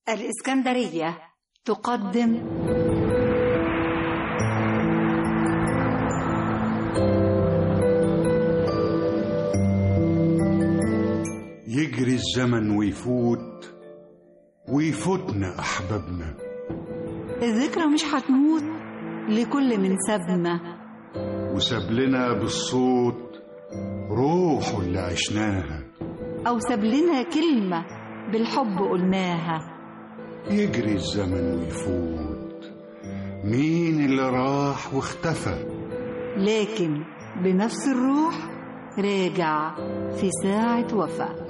الإسكندرية تقدم يجري الزمن ويفوتنا أحبابنا. الذكرى مش هتموت لكل من سابنا، وساب لنا بالصوت روحه اللي عشناها، أو ساب لنا كلمة بالحب قلناها. يجري الزمن ويفوت، مين اللي راح واختفى، لكن بنفس الروح راجع في ساعة وفاة.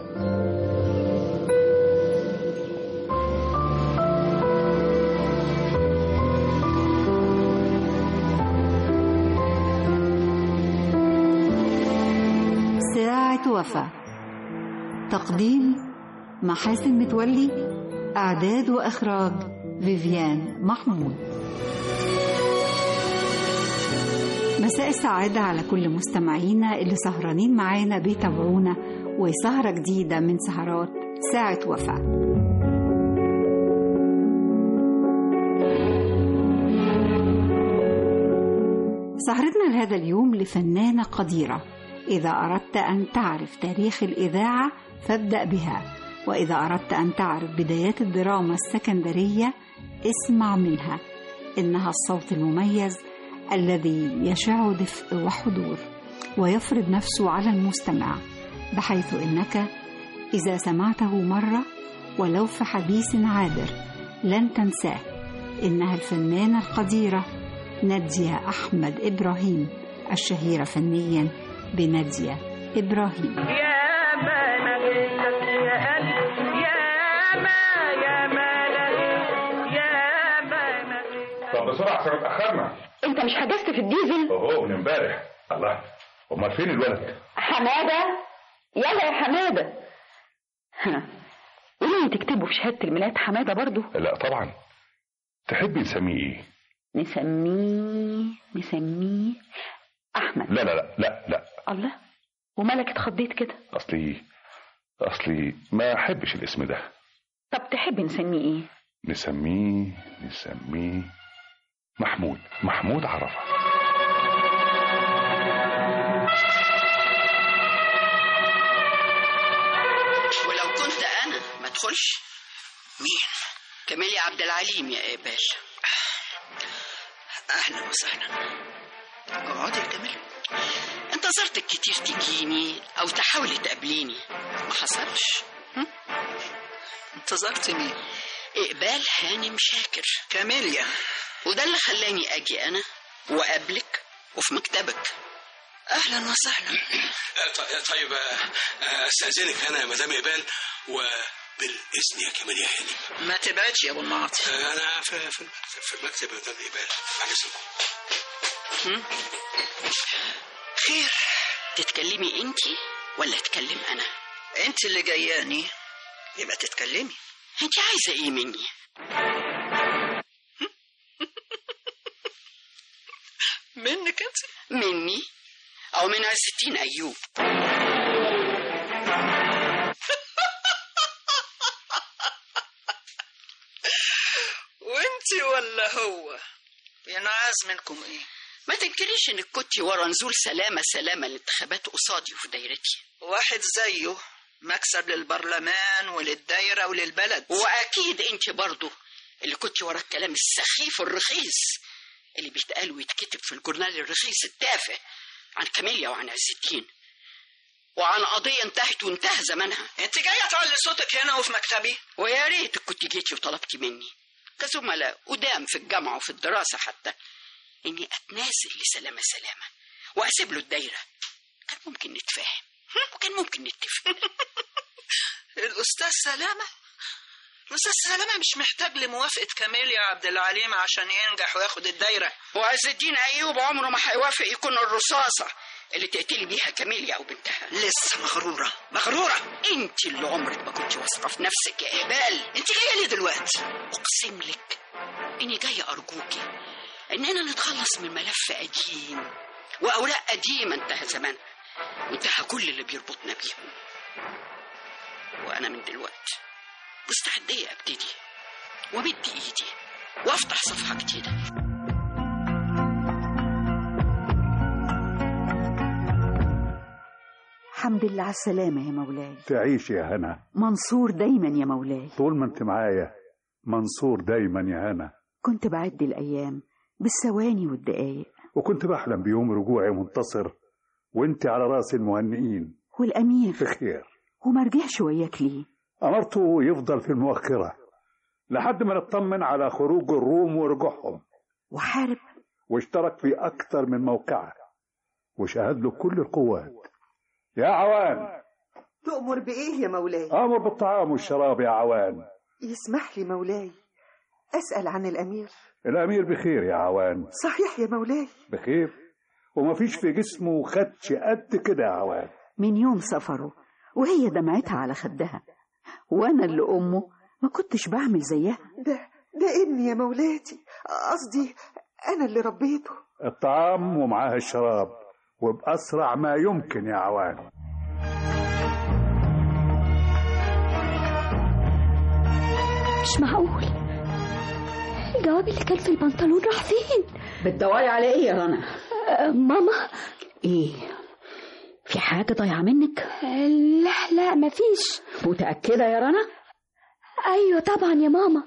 ساعة وفاة، تقديم محاسن متولي، إعداد وإخراج فيفيان محمود. مساء السعادة على كل مستمعينا اللي سهرانين معانا بيتابعونا، وسهرة جديدة من سهرات ساعة وفاة. سهرتنا لهذا اليوم لفنانة قديرة. إذا أردت أن تعرف تاريخ الإذاعة فابدأ بها، وإذا أردت أن تعرف بدايات الدراما السكندرية اسمع منها. إنها الصوت المميز الذي يشع دفء وحضور ويفرض نفسه على المستمع، بحيث إنك إذا سمعته مرة ولو في حديث عابر لن تنساه. إنها الفنانة القديرة نادية أحمد إبراهيم، الشهيرة فنيا بنادية إبراهيم. يا ما لقيتك يا قلبي، يا ما لقيتك، يا ما لقيتك. طب بسرعة عشان اتأخرنا. انت مش حجزت في الديزل؟ اوه من امبارح. الله، امال فين الولد؟ حمادة، يلا يا حمادة. قولي تكتبوا في شهادة الميلاد حمادة برضو؟ لا طبعا. تحبي نسميه ايه؟ نسميه احمد. لا لا لا لا لا. الله، ومالك اتخضيت كده؟ اصلي ما احبش الاسم ده. طب تحبي نسميه ايه؟ نسميه محمود عرفة. ولو كنت انا ما ادخلش. مين؟ كمالي عبد العليم يا قبال. اهلا وسهلا. اقعدي يا كمال. انتظرتك كتير تجيني او تحاولي تقابليني، ما حصلش. انتظرت مين؟ اقبال هانم شاكر. كاميليا. وده اللي خلاني اجي انا وقابلك وفي مكتبك. اهلا وسهلا. طيب استاذنك انا يا مدام اقبال، وبالاذن يا كماليا هانم. ما تبعدش يا ابو المعاطي. انا في المكتب يا مدام اقبال، بعد اذنكم. خير، تتكلمي انتي ولا اتكلم انا؟ انت اللي جاياني يبقى تتكلمي. انت عايزه ايه مني؟ منك انت؟ مني او من عز الدين ايوب؟ وانت ولا هو؟ ينعاز منكم ايه؟ ما تنكريش انك كنتي ورا نزول سلامة الانتخابات قصادي وفي دايرتي. واحد زيه مكسب للبرلمان وللدايرة وللبلد. واكيد انت برضو اللي كنتي ورا الكلام السخيف والرخيص اللي بيتقال ويتكتب في الجورنال الرخيص التافه عن كاميليا وعن عز الدين، وعن قضية انتهت وانتهى زمانها. انت جاية تعلي صوتك هنا وفي مكتبي؟ ويا ريتك كنت جيتي وطلبتي مني كزملاء قدام في الجامعة وفي الدراسة حتى اني اتنازل لسلامة واسيب له الدايرة. كان ممكن نتفاهم وكان ممكن نتفق. الاستاذ سلامة مش محتاج لموافقة كاميليا عبد العليم عشان ينجح وياخد الدايرة. وعز الدين ايوب عمره ما هيوافق يكون الرصاصة اللي تقتلي بيها كاميليا او بنتها. لسه مغرورة. انت اللي عمرك ما كنت واثقة في نفسك يا اقبال. انت جاية ليه دلوقتي؟ اقسم لك اني جاية ارجوكي اننا نتخلص من ملف قديم واوراق قديمة انتهى زمانها وانتهى كل اللي بيربطنا بيهم. وانا من دلوقتي مستعدية ابتدي ومد ايدي وافتح صفحة جديدة. الحمد لله على السلامة يا مولاي. تعيش يا هنا. منصور دايما يا مولاي. طول ما انت معايا منصور دايما يا هنا. كنت بعد الأيام بالثواني والدقايق، وكنت بحلم بيوم رجوعي منتصر وانت على راس المهنئين. والأمير بخير. وما رجعش وياك ليه؟ أمرته يفضل في المؤخرة لحد ما نطمن على خروج الروم ورجوعهم. وحارب واشترك في أكثر من موقعة وشاهد له كل القوات. يا عوان. تؤمر بإيه يا مولاي؟ أمر بالطعام والشراب يا عوان. يسمح لي مولاي أسأل عن الأمير؟ الأمير بخير يا عوان. صحيح يا مولاي؟ بخير، وما فيش في جسمه خدش قد كده يا عوان. من يوم سفره وهي دمعتها على خدها، وأنا اللي أمه ما كنتش بعمل زيها. ده ابني يا مولاتي، قصدي أنا اللي ربيته. الطعام ومعاه الشراب وبأسرع ما يمكن يا عوان. مش معقول، الجواب اللي كان في البنطلون راح فين؟ بتدوري على ايه يا رنا؟ ماما. ايه، في حاجة ضايعة منك؟ لا مفيش. متأكدة يا رنا؟ ايوه طبعا يا ماما.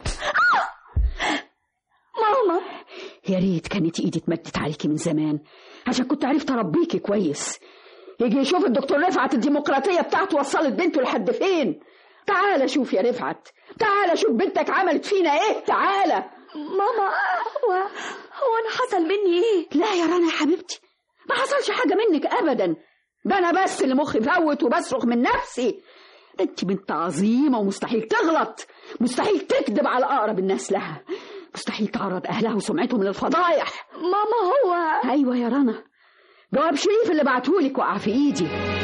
ماما، يا ريت كانت ايدي اتمدت عليكي من زمان عشان كنت عرفت اربيكي كويس. يجي يشوف الدكتور رفعت الديمقراطية بتاعته وصلت بنته لحد فين. تعال شوف يا رفعت، تعال شوف بنتك عملت فينا ايه. تعال. ماما، هو انا حصل مني ايه؟ لا يا رنا يا حبيبتي، ما حصلش حاجة منك ابدا. ده انا بس اللي مخي فوت وبصرخ من نفسي. انت بنت عظيمة ومستحيل تغلط، مستحيل تكذب على اقرب الناس لها، مستحيل تعرض اهلها وسمعتهم للفضايح. ماما، هو ايوه يا رنا، جواب شريف اللي بعتهولك وقع في ايدي.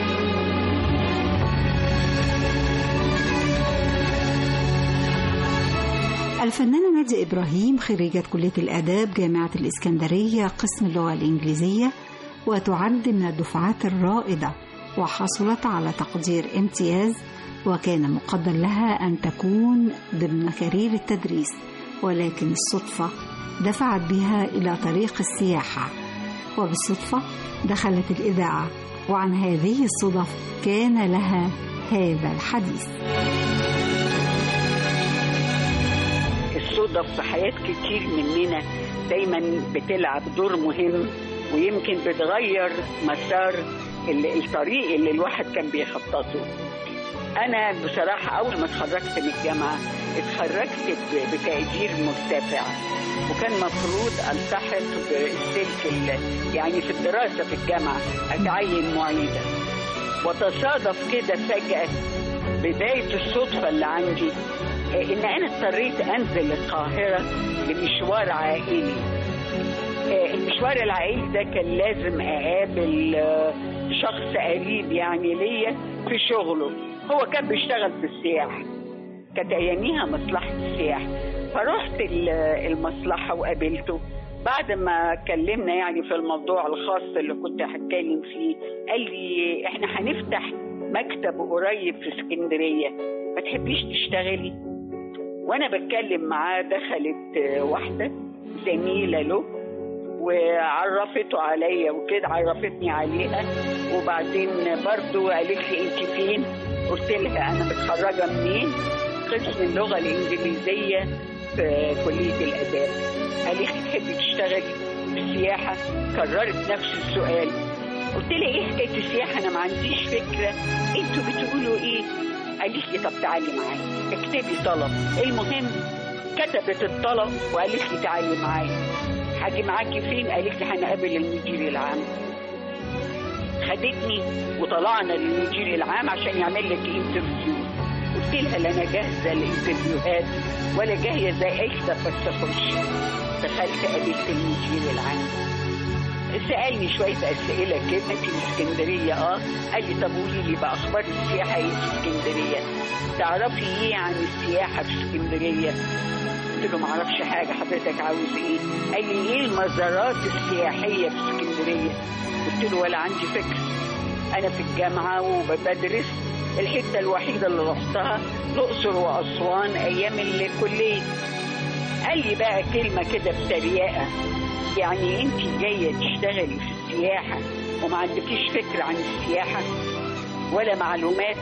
الفنانة نادية إبراهيم خريجة كلية الآداب جامعة الإسكندرية قسم اللغة الإنجليزية، وتعد من الدفعات الرائدة، وحصلت على تقدير امتياز، وكان مقدر لها أن تكون ضمن كارير التدريس، ولكن الصدفة دفعت بها إلى طريق السياحة، وبالصدفة دخلت الإذاعة، وعن هذه الصدف كان لها هذا الحديث. الصدف في حياة كتير مننا دايما بتلعب دور مهم، ويمكن بتغير مسار الطريق اللي الواحد كان بيخططه. أنا بصراحة أول ما اتخرجت من الجامعة اتخرجت بتقدير مرتفع، وكان مفروض ألتحق بالسلك يعني في الدراسة في الجامعة أتعين معيدة. وتصادف كده فجأة بداية الصدفة اللي عندي إن أنا اضطريت أنزل القاهرة لمشوار عائلي. المشوار العائلي ده كان لازم أقابل شخص قريب يعني ليا في شغله، هو كان بيشتغل في السياحة، كانت أياميها مصلحة السياحة. فرحت المصلحة وقابلته. بعد ما كلمنا يعني في الموضوع الخاص اللي كنت هتكلم فيه، قال لي احنا هنفتح مكتب قريب في اسكندرية، ما تحبيش تشتغلي؟ وانا بتكلم معاه دخلت واحدة زميلة له وعرفته عليا وكده، عرفتني عليها، وبعدين برضو قالت لي انت فين؟ قلت لها انا متخرجة منين؟ قسم اللغة الانجليزية في كلية الاداب. قالت لي تحبي تشتغلي في السياحة؟ كررت نفس السؤال. قلت لها ايه حكاية السياحة؟ انا ما عنديش فكرة انتوا بتقولوا ايه. قالت لي طب تعالي معايا اكتبي طلب. المهم كتبت الطلب وقالت لي تعالي معايا. هاجي معاكي فين؟ قالت لي هنقابل المدير العام. خدتني وطلعنا للمدير العام عشان يعمل لك انترفيو. قلت لها لا انا جاهزه للانترفيوهات ولا جاهزه بس اخش. دخلت قابلت المدير العام، سألني شوية أسئلة كده. انت في اسكندرية؟ قال لي طب قولي لي بقى أخبار السياحة ايه في اسكندرية؟ تعرفي ايه عن السياحة في اسكندرية؟ قلت له معرفش حاجة، حضرتك عاوز ايه؟ قال لي ايه المزارات السياحية في اسكندرية؟ قلت له ولا عندي فكرة، أنا في الجامعة وبدرس، الحتة الوحيدة اللي رحتها الأقصر وأسوان أيام الكلية. قال لي بقى كلمة كده بتريقة، يعني انت جاية تشتغلي في السياحة وما عندكيش فكرة عن السياحة ولا معلومات؟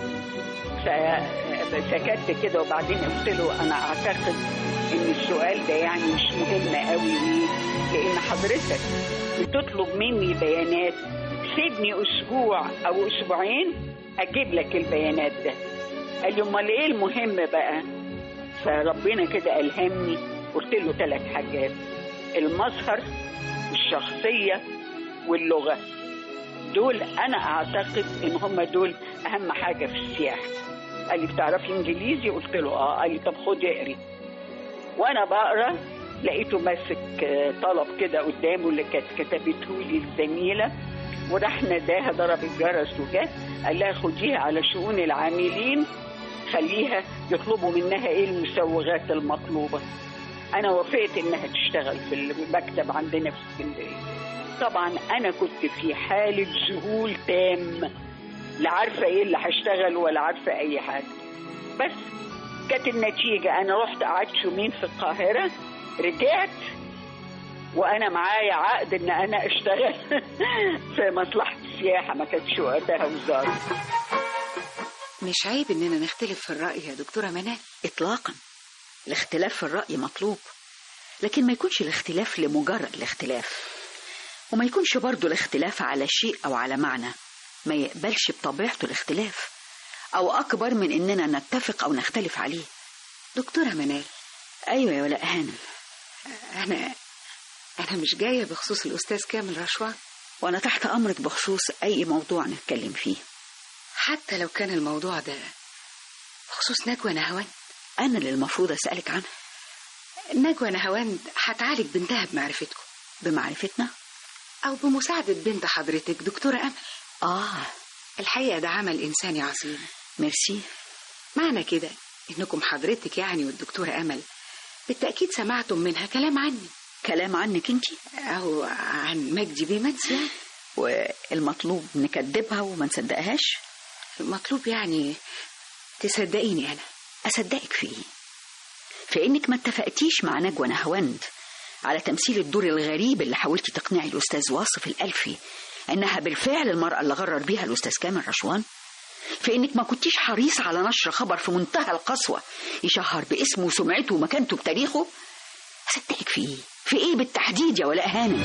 فسكت كده وبعدين قلت له انا اعتقد ان السؤال ده يعني مش مهم قوي. ليه؟ لان حضرتك بتطلب مني بيانات، سيبني اسبوع او اسبوعين اجيب لك البيانات ده. قال لي امال ايه المهم بقى؟ فربنا كده الهمني، قلت له 3 حاجات: المظهر والشخصية واللغة. دول انا اعتقد ان هم دول اهم حاجة في السياحة. قال لي بتعرفي انجليزي؟ قلت له اه. قال لي طب خدي اقري. وانا بقرا لقيته ماسك طلب كده قدامه اللي كانت كتبته لي الزميله، وراح ناداها، ضرب الجرس وجات، قال لها خديها على شؤون العاملين، خليها يطلبوا منها ايه المسوغات المطلوبه. انا وافقت انها تشتغل في المكتب عندنا في اسكندريه. طبعا انا كنت في حاله ذهول تام، لا عارفه ايه اللي هشتغل ولا عارفه اي حاجه. بس كانت النتيجه انا رحت قعدت يومين في القاهره، رجعت وانا معايا عقد ان انا اشتغل في مصلحه السياحه، ما كانتش وقتها وزاره. مش عيب اننا نختلف في الراي يا دكتوره منال؟ اطلاقا، الاختلاف في الراي مطلوب، لكن ما يكونش الاختلاف لمجرد الاختلاف، وما يكونش برضو الاختلاف على شيء او على معنى ما يقبلش بطبيعته الاختلاف، او اكبر من اننا نتفق او نختلف عليه. دكتوره منال. ايوه يا ولاء هانم. انا مش جايه بخصوص الاستاذ كامل رشوان، وانا تحت امرك بخصوص اي موضوع نتكلم فيه، حتى لو كان الموضوع ده بخصوص نجوى نهاوند. انا اللي المفروض اسالك عنها. نجوى نهاوند هتعالج بنتها بمعرفتكم. بمعرفتنا او بمساعده بنت حضرتك دكتوره امل. الحقيقه ده عمل انساني عظيم. ميرسي. معنى كده انكم حضرتك يعني والدكتوره امل بالتاكيد سمعتم منها كلام عني. كلام عنك انت او عن مجدي بيمنس يعني؟ والمطلوب نكذبها وما نصدقهاش؟ المطلوب يعني تصدقيني. انا اصدقك في ايه؟ في انك ما اتفقتيش مع نجوى نهاوند على تمثيل الدور الغريب اللي حاولتي تقنعي الاستاذ واصف الالفي انها بالفعل المرأة اللي غرر بيها الاستاذ كامل رشوان؟ في انك ما كنتيش حريص على نشر خبر في منتهى القسوة يشهر باسمه وسمعته ومكانته بتاريخه؟ اصدقك في ايه؟ في ايه بالتحديد يا ولاء هانم؟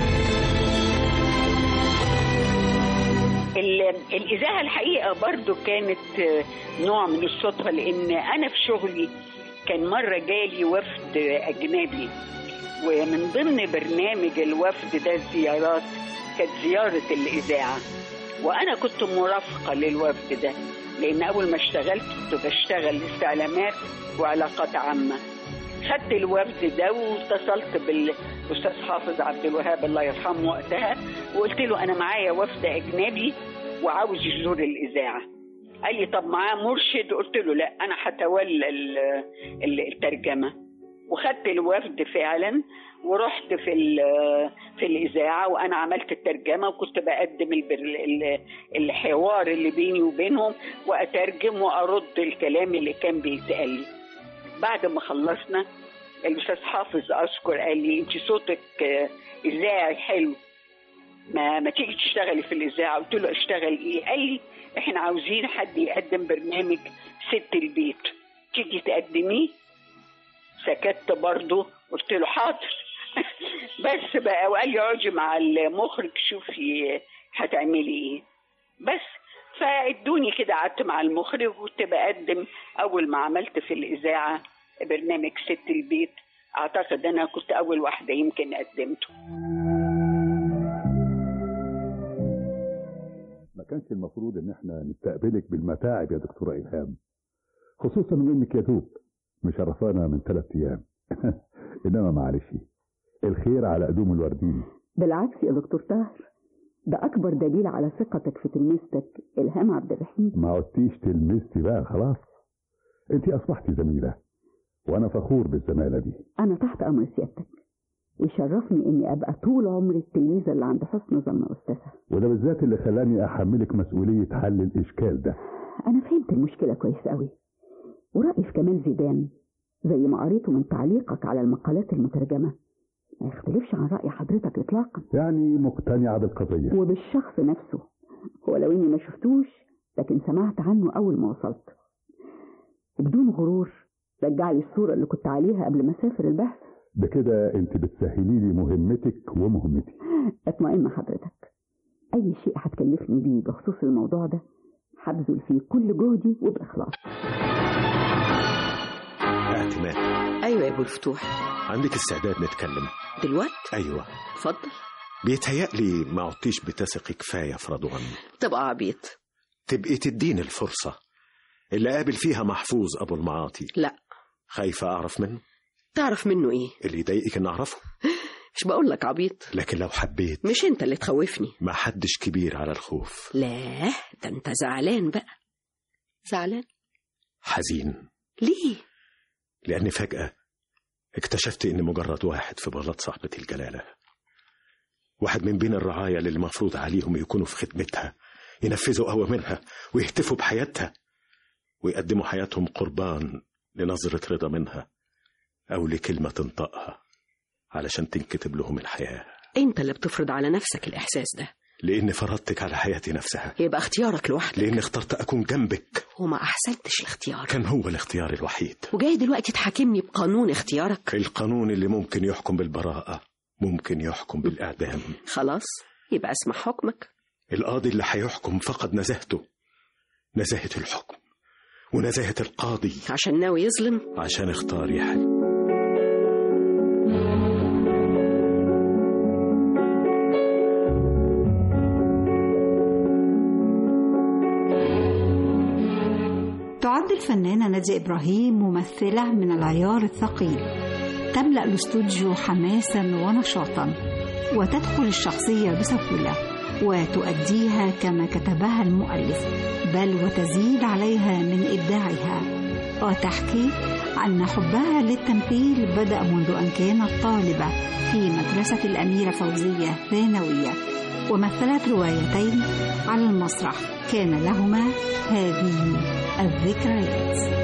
الإذاعة الحقيقة برضو كانت نوع من الصدفة، لأن أنا في شغلي كان مرة جالي وفد أجنبي، ومن ضمن برنامج الوفد ده الزيارات كانت زيارة الإذاعة، وأنا كنت مرافقة للوفد ده، لأن أول ما اشتغلت كنت بشتغل استعلامات وعلاقات عامة. خدت الوفد ده واتصلت بالأستاذ حافظ عبد الوهاب الله يرحمه وقتها، وقلت له أنا معايا وفد أجنبي وعاوز يزور الإذاعة. قال لي طب معاه مرشد؟ قلت له لا، أنا هتولى الترجمة. وخدت الوفد فعلا ورحت في الإذاعة وأنا عملت الترجمة، وكنت بقدم الحوار اللي بيني وبينهم وأترجم وأرد الكلام اللي كان بيتقال لي. بعد ما خلصنا الأستاذ حافظ أذكر قال لي أنت صوتك إذاعي حلو، ما تيجي تشتغلي في الإذاعة. قلت له أشتغل إيه؟ قال لي إحنا عاوزين حد يقدم برنامج ست البيت، تيجي تقدميه؟ سكت برضه، قلت له حاضر. بس بقى وقال لي اقعدي مع المخرج شوفي هتعملي ايه. بس فادوني كده، قعدت مع المخرج وكنت بقدم. اول ما عملت في الاذاعه برنامج ست البيت، اعتقد انا كنت اول واحده يمكن قدمته. ما كانش المفروض ان احنا نستقبلك بالمتاعب يا دكتوره الهام، خصوصا انك يا دوب مشرفانا من 3 ايام. انما معلش، الخير على قدوم الوردين. بالعكس يا دكتور طاهر، ده اكبر دليل على ثقتك في تلميذتك الهام عبد الرحيم. ما عدتيش تلميذتي بقى، خلاص انت اصبحتي زميله، وانا فخور بالزماله دي. انا تحت امر سيادتك، ويشرفني اني ابقى طول عمري التلميذه اللي عند حسن ظن استاذها. وده بالذات اللي خلاني احملك مسؤوليه حل الاشكال ده. انا فهمت المشكله كويس قوي، ورأيي في كمال زيدان زي ما قريته من تعليقك على المقالات المترجمة ما يختلفش عن رأي حضرتك إطلاقا. يعني مقتنعة بالقضية وبالشخص نفسه، ولو إني ما شفتوش لكن سمعت عنه أول ما وصلت. وبدون غرور رجع لي الصورة اللي كنت عليها قبل ما أسافر البحث. بكده أنت بتسهلي لي مهمتك ومهمتي. اطمئن حضرتك، أي شيء هتكلفني بيه بخصوص الموضوع ده هبذل فيه كل جهدي وبإخلاص. اعتماد. ايوه يا ابو الفتوح. عندك استعداد نتكلم دلوقتي؟ ايوه اتفضل. بيتهيألي ما عدتيش بتثقي كفايه في رضوان. تبقى عبيط. تبقي تديني الفرصه اللي قابل فيها محفوظ ابو المعاطي. لا. خايفه اعرف منه؟ تعرف منه ايه؟ اللي يضايقك ان اعرفه. مش بقول لك عبيط؟ لكن لو حبيت. مش انت اللي تخوفني. ما حدش كبير على الخوف. لا ده انت زعلان بقى. زعلان؟ حزين. ليه؟ لأني فجأة اكتشفت إني مجرد واحد في بلد صاحبة الجلالة، واحد من بين الرعايا اللي المفروض عليهم يكونوا في خدمتها، ينفذوا أوامرها ويهتفوا بحياتها ويقدموا حياتهم قربان لنظرة رضا منها أو لكلمة تنطقها علشان تنكتب لهم الحياة. أنت اللي بتفرض على نفسك الإحساس ده. لأني فرضتك على حياتي نفسها. يبقى اختيارك لوحدك. لأني اخترت أكون جنبك. وما أحسنتش الاختيار. كان هو الاختيار الوحيد. وجاي دلوقتي تحاكمني بقانون اختيارك. القانون اللي ممكن يحكم بالبراءة ممكن يحكم بالإعدام. خلاص يبقى اسمع حكمك. القاضي اللي هيحكم فقد نزاهته، نزاهة الحكم ونزاهة القاضي. عشان ناوي يظلم؟ عشان اختار يحل. تعد الفنانة نادية إبراهيم ممثلة من العيار الثقيل، تملأ الاستوديو حماسا ونشاطا وتدخل الشخصية بسهولة وتؤديها كما كتبها المؤلف، بل وتزيد عليها من إبداعها، وتحكي عن حبها للتمثيل بدأ منذ أن كانت طالبة في مدرسة الأميرة فوزية ثانوية، ومثلت روايتين على المسرح كان لهما هذه الذكريات.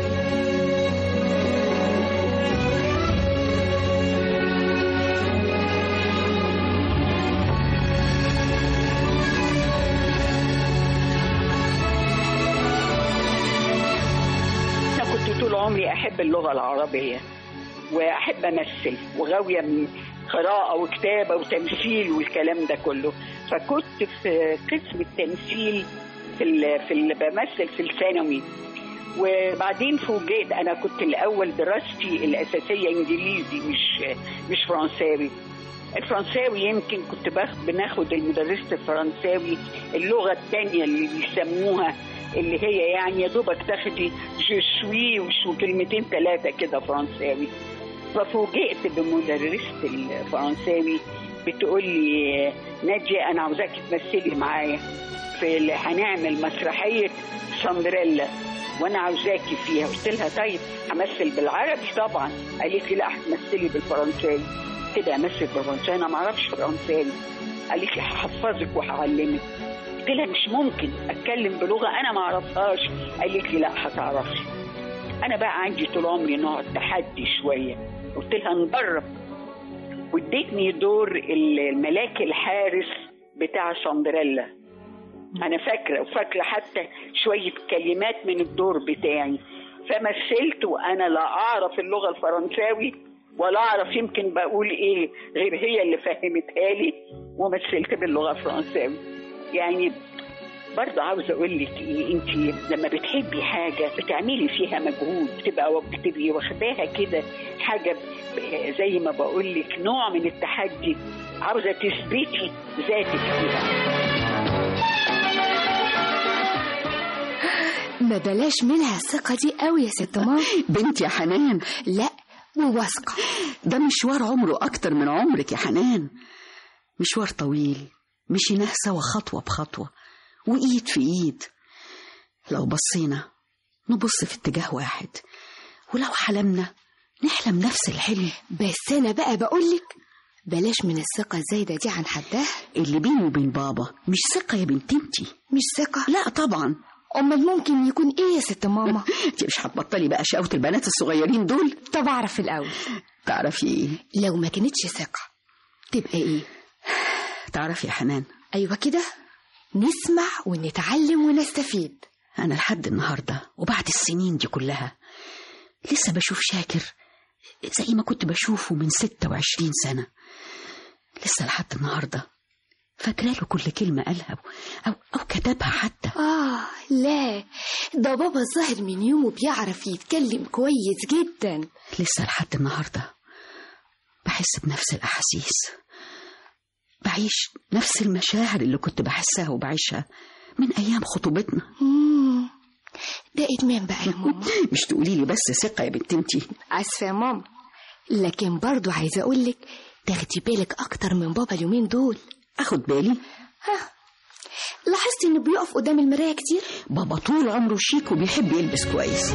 أنا كنت طول عمري أحب اللغة العربية وأحب أمثل وغاوية من قراءة وكتابة وتمثيل والكلام ده كله، فكنت في قسم التمثيل بمثل في الثانوي. وبعدين فوجئت، أنا كنت الأول دراستي الأساسية إنجليزي مش فرنساوي. الفرنساوي يمكن كنت بناخد المدرسة الفرنساوي اللغة الثانية اللي بيسموها، اللي هي يعني يا دوبك تاخدي جو سوي وكلمتين ثلاثة كده فرنساوي. ففوجئت بمدرسة الفرنساوي بتقول لي نادية أنا عاوزاكي تمثلي معايا في هنعمل مسرحية سندريلا وأنا عاوزاكي فيها. قلت لها طيب همثل بالعربي طبعا. قالت لي لا هتمثلي بالفرنساوي. كده امثل بالفرنساوي؟ أنا معرفش فرنساوي. قالت لي هحفظك وهعلمك. قلت لها مش ممكن أتكلم بلغة أنا معرفهاش. قالت لي لا هتعرفي. أنا بقى عندي طول عمري نوع تحدي شوية. قلت لها نجرب، واديتني دور الملاك الحارس بتاع سندريلا. أنا فاكرة حتى شوية كلمات من الدور بتاعي. فمثلت وأنا لا أعرف اللغة الفرنساوي ولا أعرف يمكن بقول إيه غير هي اللي فهمتها لي، ومثلت باللغة الفرنساوي. يعني برضه عاوزة أقول لك إيه، أنت لما بتحبي حاجة بتعملي فيها مجهود، بتبقي واخداها كده حاجة زي ما بقول لك نوع من التحدي، عاوزة تثبتي ذاتك فيها. ما بلاش منها الثقة دي قوي يا ست ماما. بنتي يا حنان، لا وواثقة. ده مشوار عمره أكتر من عمرك يا حنان، مشوار طويل مشيناه سوا خطوة بخطوة وإيد في إيد. لو بصينا نبص في اتجاه واحد، ولو حلمنا نحلم نفس الحلم. بس أنا بقى بقولك بلاش من الثقة الزايدة دي عن حدها. اللي بيني وبين بابا مش ثقة يا بنت انتي. مش ثقة؟ لا طبعا، أمال ممكن يكون إيه يا ست ماما؟ انت مش هتبطلي بقى شقاوة البنات الصغيرين دول؟ طب أعرف الأول. تعرفي إيه؟ لو ما كانتش ثقة تبقى إيه؟ تعرفي يا حنان؟ أيوة كده، نسمع ونتعلم ونستفيد. أنا لحد النهاردة وبعد السنين دي كلها لسه بشوف شاكر زي ما كنت بشوفه من 26 سنة. لسه لحد النهاردة فاكرة له كل كلمة قالها أو كتبها حتى. لا، ده بابا الظاهر من يومه بيعرف يتكلم كويس جدا. لسه لحد النهاردة بحس بنفس الأحاسيس، بعيش نفس المشاعر اللي كنت بحسها وبعيشها من أيام خطوبتنا. ده إدمان بقى يا ماما. مش تقولي لي بس ثقة يا بنت انتي. عارفة يا ماما، لكن برضو عايزة أقولك تاخدي بالك أكتر من بابا اليومين دول. أخد بالي؟ لاحظتي إنه بيقف قدام المراية كتير؟ بابا طول عمره شيك وبيحب يلبس كويس.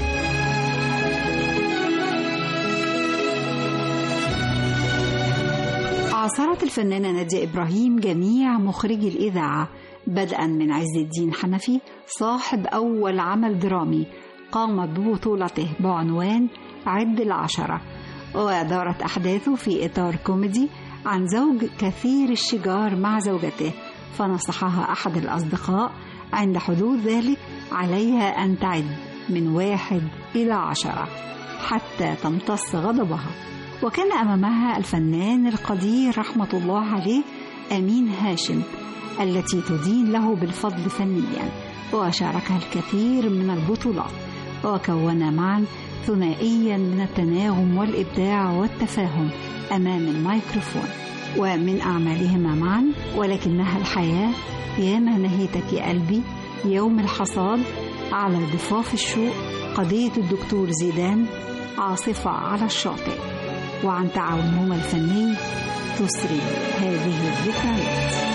عاصرت الفنانة نادية إبراهيم جميع مخرجي الإذاعة، بدءا من عز الدين حنفي صاحب أول عمل درامي قام ببطولته بعنوان عد العشرة، ودارت أحداثه في إطار كوميدي عن زوج كثير الشجار مع زوجته، فنصحها أحد الأصدقاء عند حدوث ذلك عليها أن تعد من 1 إلى 10 حتى تمتص غضبها. وكان أمامها الفنان القدير رحمة الله عليه أمين هاشم التي تدين له بالفضل فنيا، وشاركها الكثير من البطولات، وكونا معا ثنائيا من التناغم والإبداع والتفاهم أمام الميكروفون. ومن أعمالهما معا ولكنها الحياة، ياما نهيتك يا قلبي، يوم الحصاد، على ضفاف الشوق، قضية الدكتور زيدان، عاصفة على الشاطئ. وعن تعاونهما الفني تسري هذه الذكريات.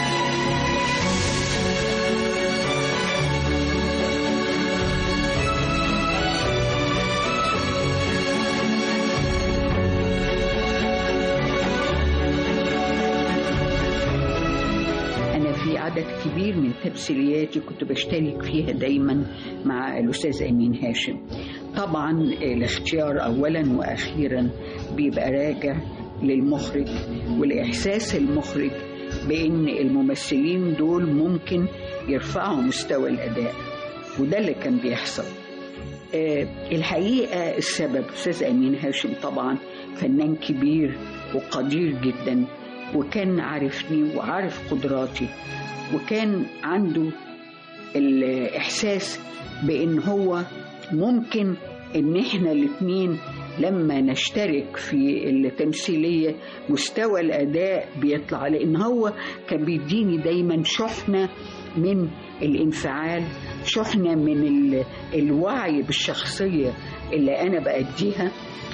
في عدد كبير من تمثيلياتي كنت بشترك فيها دايما مع الأستاذ أمين هاشم. طبعا الاختيار أولا وأخيرا بيبقى راجع للمخرج ولإحساس المخرج بأن الممثلين دول ممكن يرفعوا مستوى الأداء، وده اللي كان بيحصل. الحقيقة السبب أستاذ أمين هاشم طبعا فنان كبير وقدير جدا، وكان عارفني وعارف قدراتي، وكان عنده الإحساس بأن هو ممكن أن احنا الاثنين لما نشترك في التمثيلية مستوى الأداء بيطلع، لأن هو كان بيديني دايما شحنة من الانفعال، شحنة من الوعي بالشخصية اللي أنا بأديها،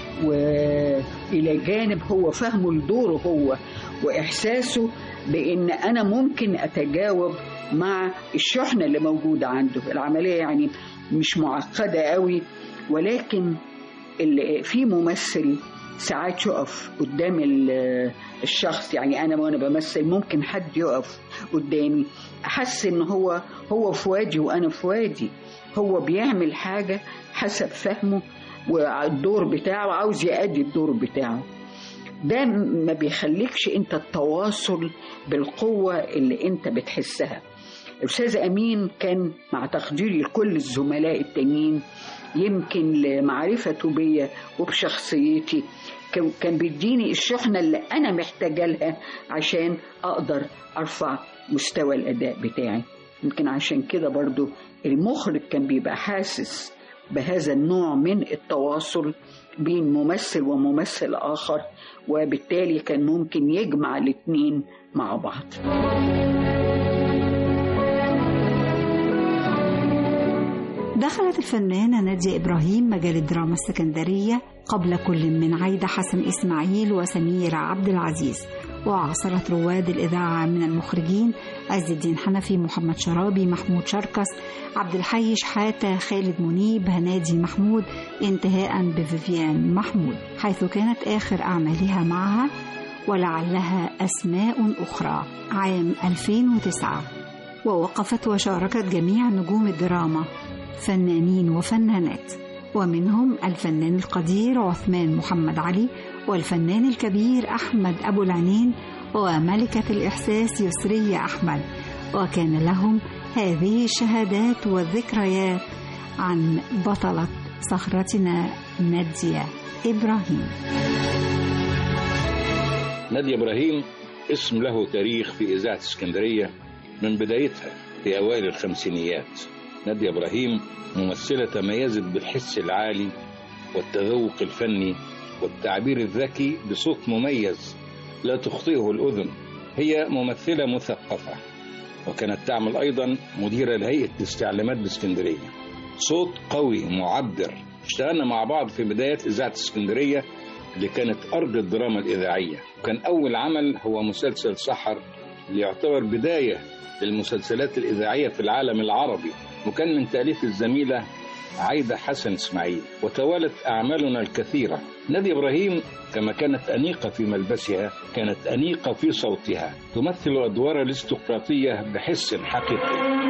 وإلى جانب هو فهمه لدوره هو وإحساسه بأن أنا ممكن أتجاوب مع الشحنة اللي موجودة عنده. العملية يعني مش معقدة قوي، ولكن في ممثل ساعات يقف قدام الشخص، يعني أنا وأنا بمثل ممكن حد يقف قدامي أحس إن هو في وادي وأنا في وادي، هو بيعمل حاجة حسب فهمه والدور بتاعه، عاوز يأدي الدور بتاعه. ده ما بيخليكش انت التواصل بالقوة اللي انت بتحسها. الأستاذ أمين كان مع تقديري لكل الزملاء التانيين يمكن لمعرفته بيا وبشخصيتي كان بيديني الشحنة اللي أنا محتاجة لها عشان أقدر أرفع مستوى الأداء بتاعي. يمكن عشان كده برضو المخرج كان بيبقى حاسس بهذا النوع من التواصل بين ممثل وممثل آخر، وبالتالي كان ممكن يجمع الاثنين مع بعض. دخلت الفنانة نادية إبراهيم مجال الدراما السكندرية قبل كل من عايدة حسن إسماعيل وسميرة عبد العزيز، وعاصرت رواد الإذاعة من المخرجين عز الدين حنفي، محمد شرابي، محمود شركس، عبد الحي شحاتة، خالد منيب، هنادي محمود، انتهاء بفيفيان محمود، حيث كانت آخر أعمالها معها ولعلها أسماء أخرى عام 2009 ووقفت وشاركت جميع نجوم الدراما فنانين وفنانات، ومنهم الفنان القدير عثمان محمد علي، والفنان الكبير أحمد أبو العنين، وملكة الإحساس يسرية أحمد. وكان لهم هذه الشهادات والذكريات عن بطلة صخرتنا نادية إبراهيم. نادية إبراهيم اسم له تاريخ في إذاعة اسكندرية من بدايتها في أوائل الخمسينيات. نادية إبراهيم ممثلة تميزت بالحس العالي والتذوق الفني والتعبير الذكي بصوت مميز لا تخطئه الأذن. هي ممثلة مثقفة، وكانت تعمل أيضا مديرة لهيئة الاستعلامات باسكندرية. صوت قوي معبر. اشتغلنا مع بعض في بداية إذاعة اسكندرية اللي كانت أرض الدراما الإذاعية، وكان أول عمل هو مسلسل سحر اللي يعتبر بداية للمسلسلات الإذاعية في العالم العربي، وكان من تأليف الزميلة عايدة حسن إسماعيل. وتوالت أعمالنا الكثيرة. نادية إبراهيم كما كانت أنيقة في ملبسها كانت أنيقة في صوتها، تمثل أدوار الاستقراطية بحس حقيقي.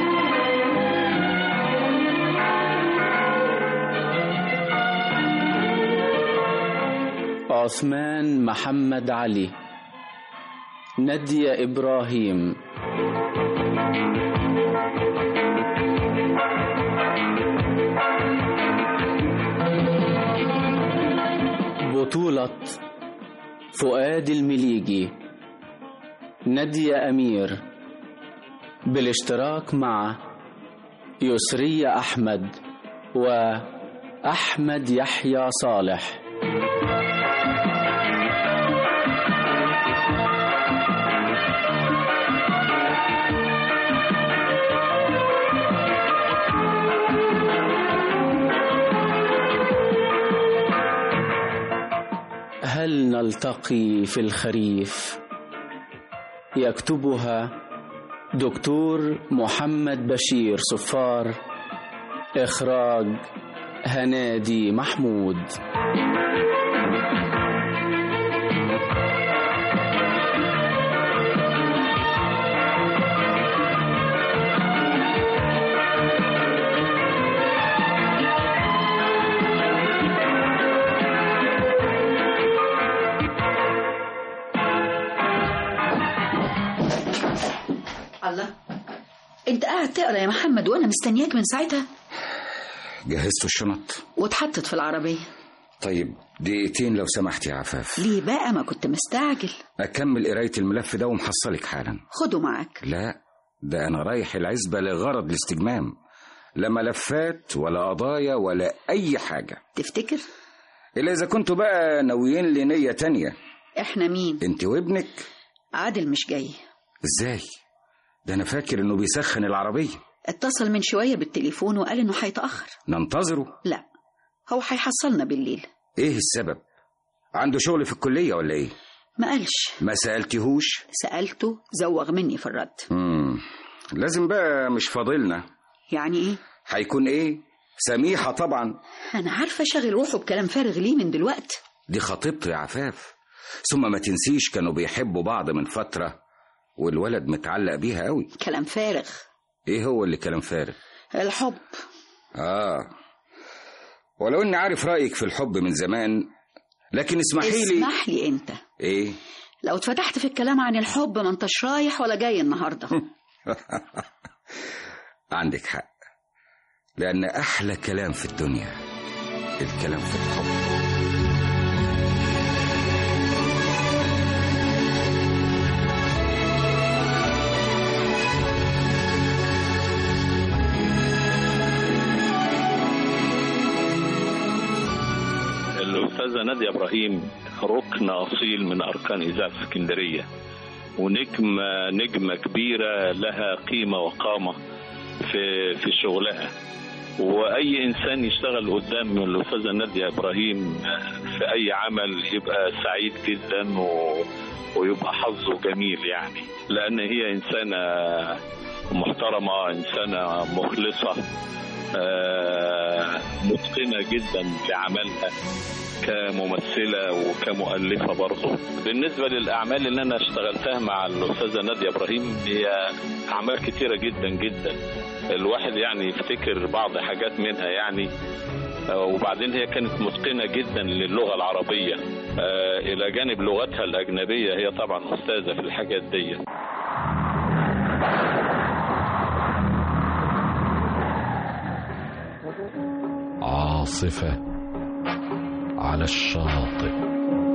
عثمان محمد علي، نادية إبراهيم. بطولة فؤاد المليجي، نادية أمير، بالاشتراك مع يسرية أحمد وأحمد يحيى صالح. هل نلتقي في الخريف؟ يكتبها دكتور محمد بشير صفار، إخراج هنادي محمود. الله، انت قاعد تقرا يا محمد وانا مستنياك من ساعتها. جهزت الشنط واتحطت في العربية. طيب دقيقتين لو سمحت يا عفاف. ليه بقى؟ ما كنت مستعجل. أكمل قراية الملف ده ومحصلك حالا. خده معاك. لا، ده أنا رايح العزبة لغرض الاستجمام، لا ملفات ولا قضايا ولا أي حاجة. تفتكر؟ إلا إذا كنتوا بقى ناويين لي نية تانية. إحنا مين؟ أنت وابنك. عادل مش جاي. إزاي؟ ده أنا فاكر إنه بيسخن العربية. اتصل من شوية بالتليفون وقال إنه هيتأخر. ننتظره؟ لا، هو هيحصلنا بالليل. إيه السبب؟ عنده شغل في الكلية ولا إيه؟ ما قالش. ما سألتهوش؟ سألته، زوغ مني في الرد. لازم بقى مش فاضلنا. يعني إيه؟ هيكون إيه؟ سميحة طبعا. أنا عارفة شغل روحه بكلام فارغ ليه من دلوقتي. دي خطيبته يا عفاف، ثم ما تنسيش كانوا بيحبوا بعض من فترة والولد متعلق بيها قوي. كلام فارغ. ايه هو اللي كلام فارغ؟ الحب. ولو اني عارف رأيك في الحب من زمان، لكن اسمح لي انت. ايه؟ لو اتفتحت في الكلام عن الحب ما انتش رايح ولا جاي النهاردة. عندك حق، لأن أحلى كلام في الدنيا الكلام في الحب. الأستاذة نادية إبراهيم ركن أصيل من أركان إذاعة اسكندرية، ونجمة كبيرة لها قيمة وقامة في شغلها. وأي إنسان يشتغل قدام الأستاذة نادية إبراهيم في أي عمل يبقى سعيد جدا ويبقى حظه جميل، يعني لأن هي إنسانة محترمة، إنسانة مخلصة، متقنة جدا لعملها، كممثلة وكمؤلفة برضه. بالنسبة للأعمال اللي أنا اشتغلتها مع الأستاذة نادية إبراهيم هي أعمال كتيرة جدا جدا، الواحد يعني يفتكر بعض حاجات منها يعني. وبعدين هي كانت متقنة جدا للغة العربية إلى جانب لغتها الأجنبية، هي طبعا أستاذة في الحاجات دي. عاصفة على الشاطئ.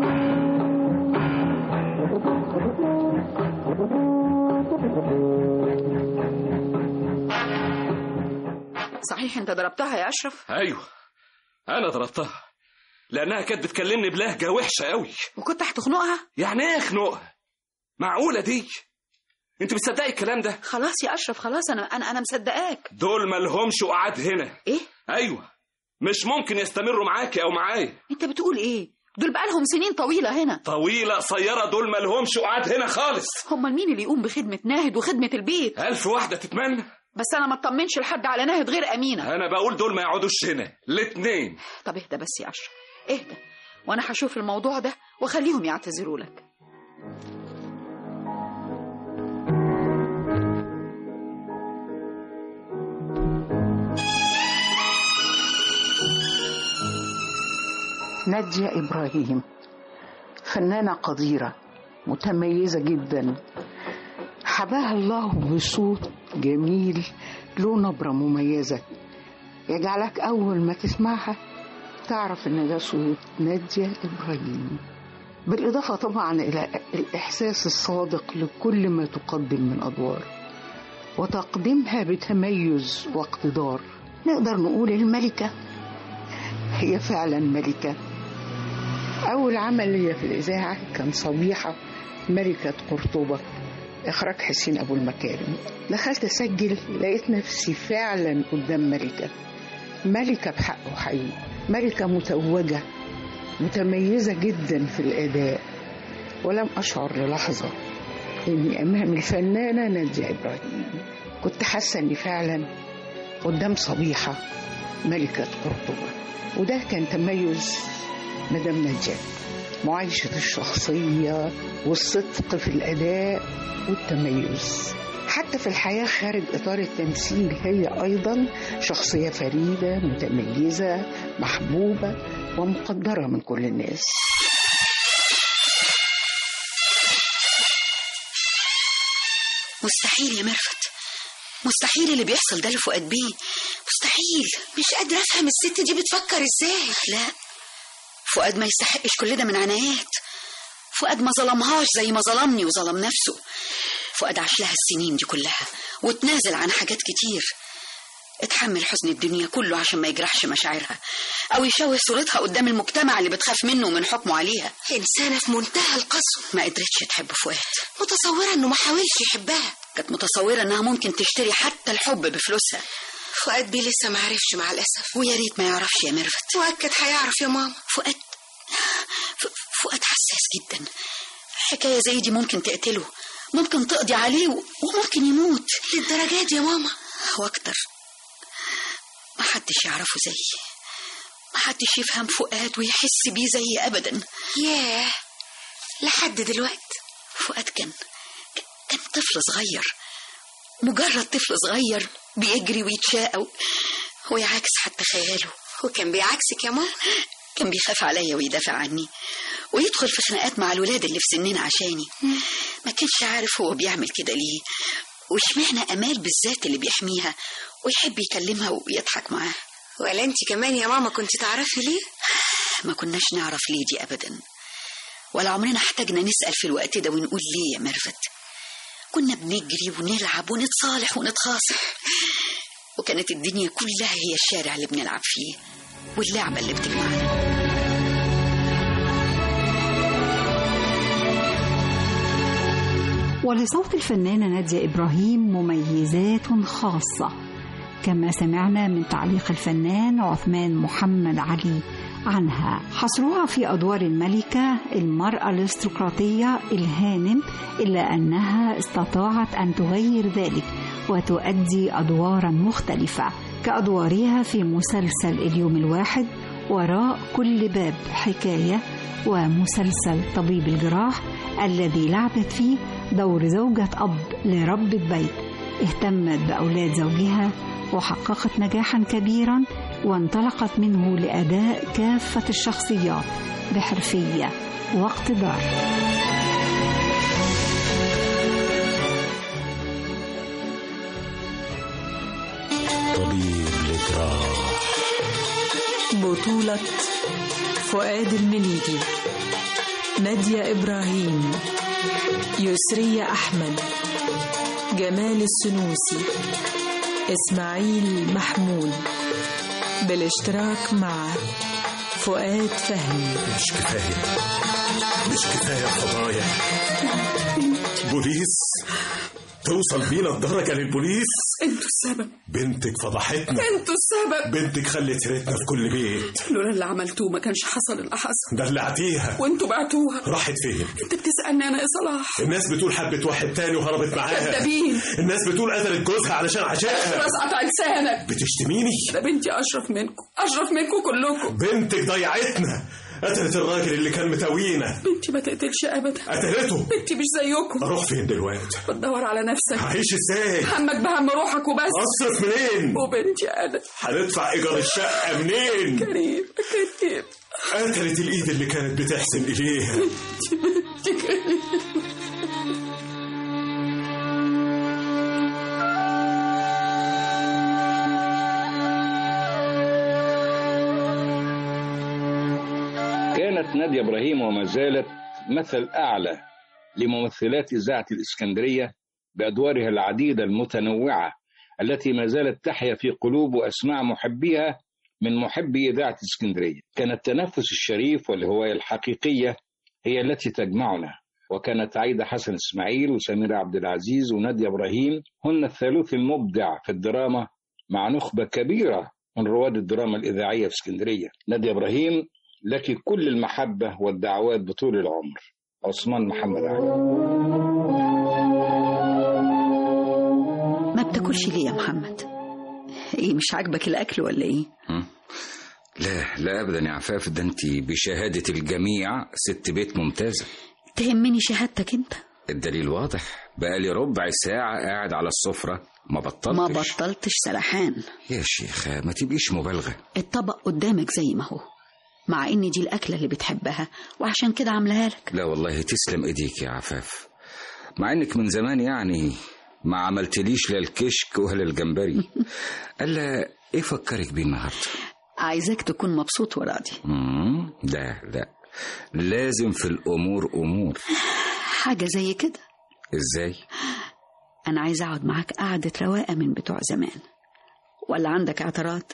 صحيح انت ضربتها يا اشرف؟ ايوه انا ضربتها لانها كانت بتكلمني بلهجه وحشه قوي. وكنت هتخنقها؟ يعني ايه اخنقها؟ معقوله دي؟ انت بتصدقي الكلام ده؟ خلاص يا اشرف خلاص، انا مصدقاك. دول مالهمش قعاد هنا. ايه؟ ايوه مش ممكن يستمروا معاكي او معايا. انت بتقول ايه؟ دول بقالهم سنين طويله هنا. طويله قصيره، دول مالهمش قعاد هنا خالص. امال مين اللي يقوم بخدمه ناهد وخدمه البيت؟ 1000 واحده تتمنى. بس انا ما اطمنش لحد على ناهد غير امينه. انا بقول دول ما يقعدوش هنا الاتنين. طب اهدى بس يا اشرف اهدى، وانا هشوف الموضوع ده واخليهم يعتذروا لك. نادية إبراهيم فنانة قديرة متميزة جدا، حباها الله بصوت جميل له نبرة مميزة يجعلك أول ما تسمعها تعرف إن ده صوت نادية إبراهيم، بالإضافة طبعا إلى الإحساس الصادق لكل ما تقدم من أدوار وتقديمها بتميز واقتدار. نقدر نقول الملكة، هي فعلا ملكة. أول عمل لي في الإذاعة كان صبيحة ملكة قرطبة، إخراج حسين أبو المكارم. دخلت أسجل لقيت نفسي فعلا قدام ملكة، ملكة بحق وحقيقي، ملكة متوجة متميزة جدا في الأداء، ولم أشعر للحظة إني أمام الفنانة نادية إبراهيم. كنت حاسة إني فعلا قدام صبيحة ملكة قرطبة، وده كان تميز مدام نادية، معايشة الشخصية والصدق في الأداء والتميز. حتى في الحياة خارج إطار التمثيل هي أيضا شخصية فريدة متميزة محبوبة ومقدرة من كل الناس. مستحيل يا مرفت، مستحيل اللي بيحصل ده لفؤاد بيه، مستحيل. مش قادرة أفهم الست دي بتفكر إزاي. لا، فؤاد ما يستحقش كل ده من عنايات. فؤاد ما ظلمهاش زي ما ظلمني وظلم نفسه. فؤاد عاش لها السنين دي كلها وتنازل عن حاجات كتير، اتحمل حزن الدنيا كله عشان ما يجرحش مشاعرها أو يشوه صورتها قدام المجتمع اللي بتخاف منه ومن حكمه عليها. إنسانة في منتهى القسوة. ما قدرتش تحب فؤاد، متصورة إنه ما حاولش يحبها. كانت متصورة إنها ممكن تشتري حتى الحب بفلوسها. فؤاد بيه لسه ما عرفش مع الأسف، ويا ريت ما يعرفش يا ميرفت. فؤاد كان هيعرف يا ماما. فؤاد حساس جدا، حكاية زي دي ممكن تقتله، ممكن تقضي عليه وممكن يموت. للدرجة دي يا ماما؟ واكتر. ما حدش يعرفه زيي، ما حدش يفهم فؤاد ويحس بيه زيي أبدا. ياه، لحد دلوقتي فؤاد كان طفل صغير، مجرد طفل صغير بيجري ويتشاقى ويعاكس حتى خياله. وكان بيعاكسك يا ماما؟ كان بيخاف عليا ويدافع عني ويدخل في خناقات مع الولاد اللي في سننا عشاني. ما كانش عارف هو بيعمل كده ليه، واشمعنى أمال بالذات اللي بيحميها ويحب يكلمها ويضحك معاها. ولا انت كمان يا ماما كنت تعرفي ليه؟ ما كناش نعرف ليه دي أبدا، ولا عمرنا احتاجنا نسأل في الوقت ده ونقول ليه يا ميرفت. كنا بنجري ونلعب ونتصالح ونتخاصم، وكانت الدنيا كلها هي الشارع اللي بنلعب فيه واللعبة اللي بتجمعنا. ولصوت الفنانة نادية إبراهيم مميزات خاصة، كما سمعنا من تعليق الفنان عثمان محمد علي عنها. حصرها في أدوار الملكة، المرأة الارستقراطية، الهانم، إلا أنها استطاعت أن تغير ذلك وتؤدي أدوارا مختلفة كأدوارها في مسلسل اليوم الواحد وراء كل باب حكاية، ومسلسل طبيب الجراح الذي لعبت فيه دور زوجة أب لربة بيت اهتمت بأولاد زوجها وحققت نجاحا كبيرا، وانطلقت منه لأداء كافة الشخصيات بحرفية واقتدار. طبيب الجراح، بطولة فؤاد المليجي، نادية إبراهيم، يسرية أحمد، جمال السنوسي، إسماعيل محمود، بالاشتراك مع فؤاد فهمي. مش كفاية فضايح بوليس توصل بينا الدرجة للبوليس. انتوا السبب. بنتك فضحتنا. انتوا السبب. بنتك خلت سيرتنا في كل بيت. لولا اللي عملتوه ما كانش حصل اللي حصل. دلعتيها وانتوا بعتوها. راحت فين؟ انت بتسألني انا يا صلاح؟ الناس بتقول حبت واحد تاني وهربت معاها. كدابين. الناس بتقول قتلت جوزها علشان عشقها. بس قطع لسانك. بتشتميني؟ ده بنتي اشرف منكم كلكم. بنتك ضيعتنا، قتلت الراجل اللي كان متاوينا. بنتي ما تقتلش ابدا. قتلته. بنتي مش زيكم. اروح فين دلوقتي؟ بتدور على نفسك. هعيش ازاي؟ همك بهم روحك وبس. اصرف منين؟ وبنتي انا هندفع ايجار الشقه منين؟ كريم. قتلت الايد اللي كانت بتحسن اليها. بنتي كريم. كانت نادية إبراهيم وما زالت مثل أعلى لممثلات إذاعة الإسكندرية بأدوارها العديدة المتنوعة التي ما زالت تحيا في قلوب وأسماع محبيها من محبي إذاعة الإسكندرية. كان التنافس الشريف والهواية الحقيقية هي التي تجمعنا، وكانت عايدة حسن إسماعيل وسميرة عبد العزيز ونادية إبراهيم هن الثالوث المبدع في الدراما مع نخبة كبيرة من رواد الدراما الإذاعية في اسكندرية. نادية إبراهيم لك كل المحبة والدعوات بطول العمر. عثمان محمد علي. ما بتاكلش ليه يا محمد؟ ايه مش عاجبك الاكل ولا ايه؟ لا ابدا يا عفاف، ده انت بشهادة الجميع ست بيت ممتازة. تهمني شهادتك انت. الدليل واضح، بقالي ربع ساعة قاعد على السفرة ما بطلتش سرحان يا شيخة، ما تبقيش مبالغة. الطبق قدامك زي ما هو، مع ان دي الاكله اللي بتحبها وعشان كده عاملاها لك. لا والله تسلم ايديك يا عفاف، مع انك من زمان يعني ما عملتليش لا الكشك ولا الجمبري. الا ايه فكرك بيه النهارده؟ عايزك تكون مبسوط وراضي. لا لازم في الامور امور. حاجه زي كده. ازاي؟ انا عايزه اقعد معاك قعده رواقه من بتوع زمان، ولا عندك اعتراض؟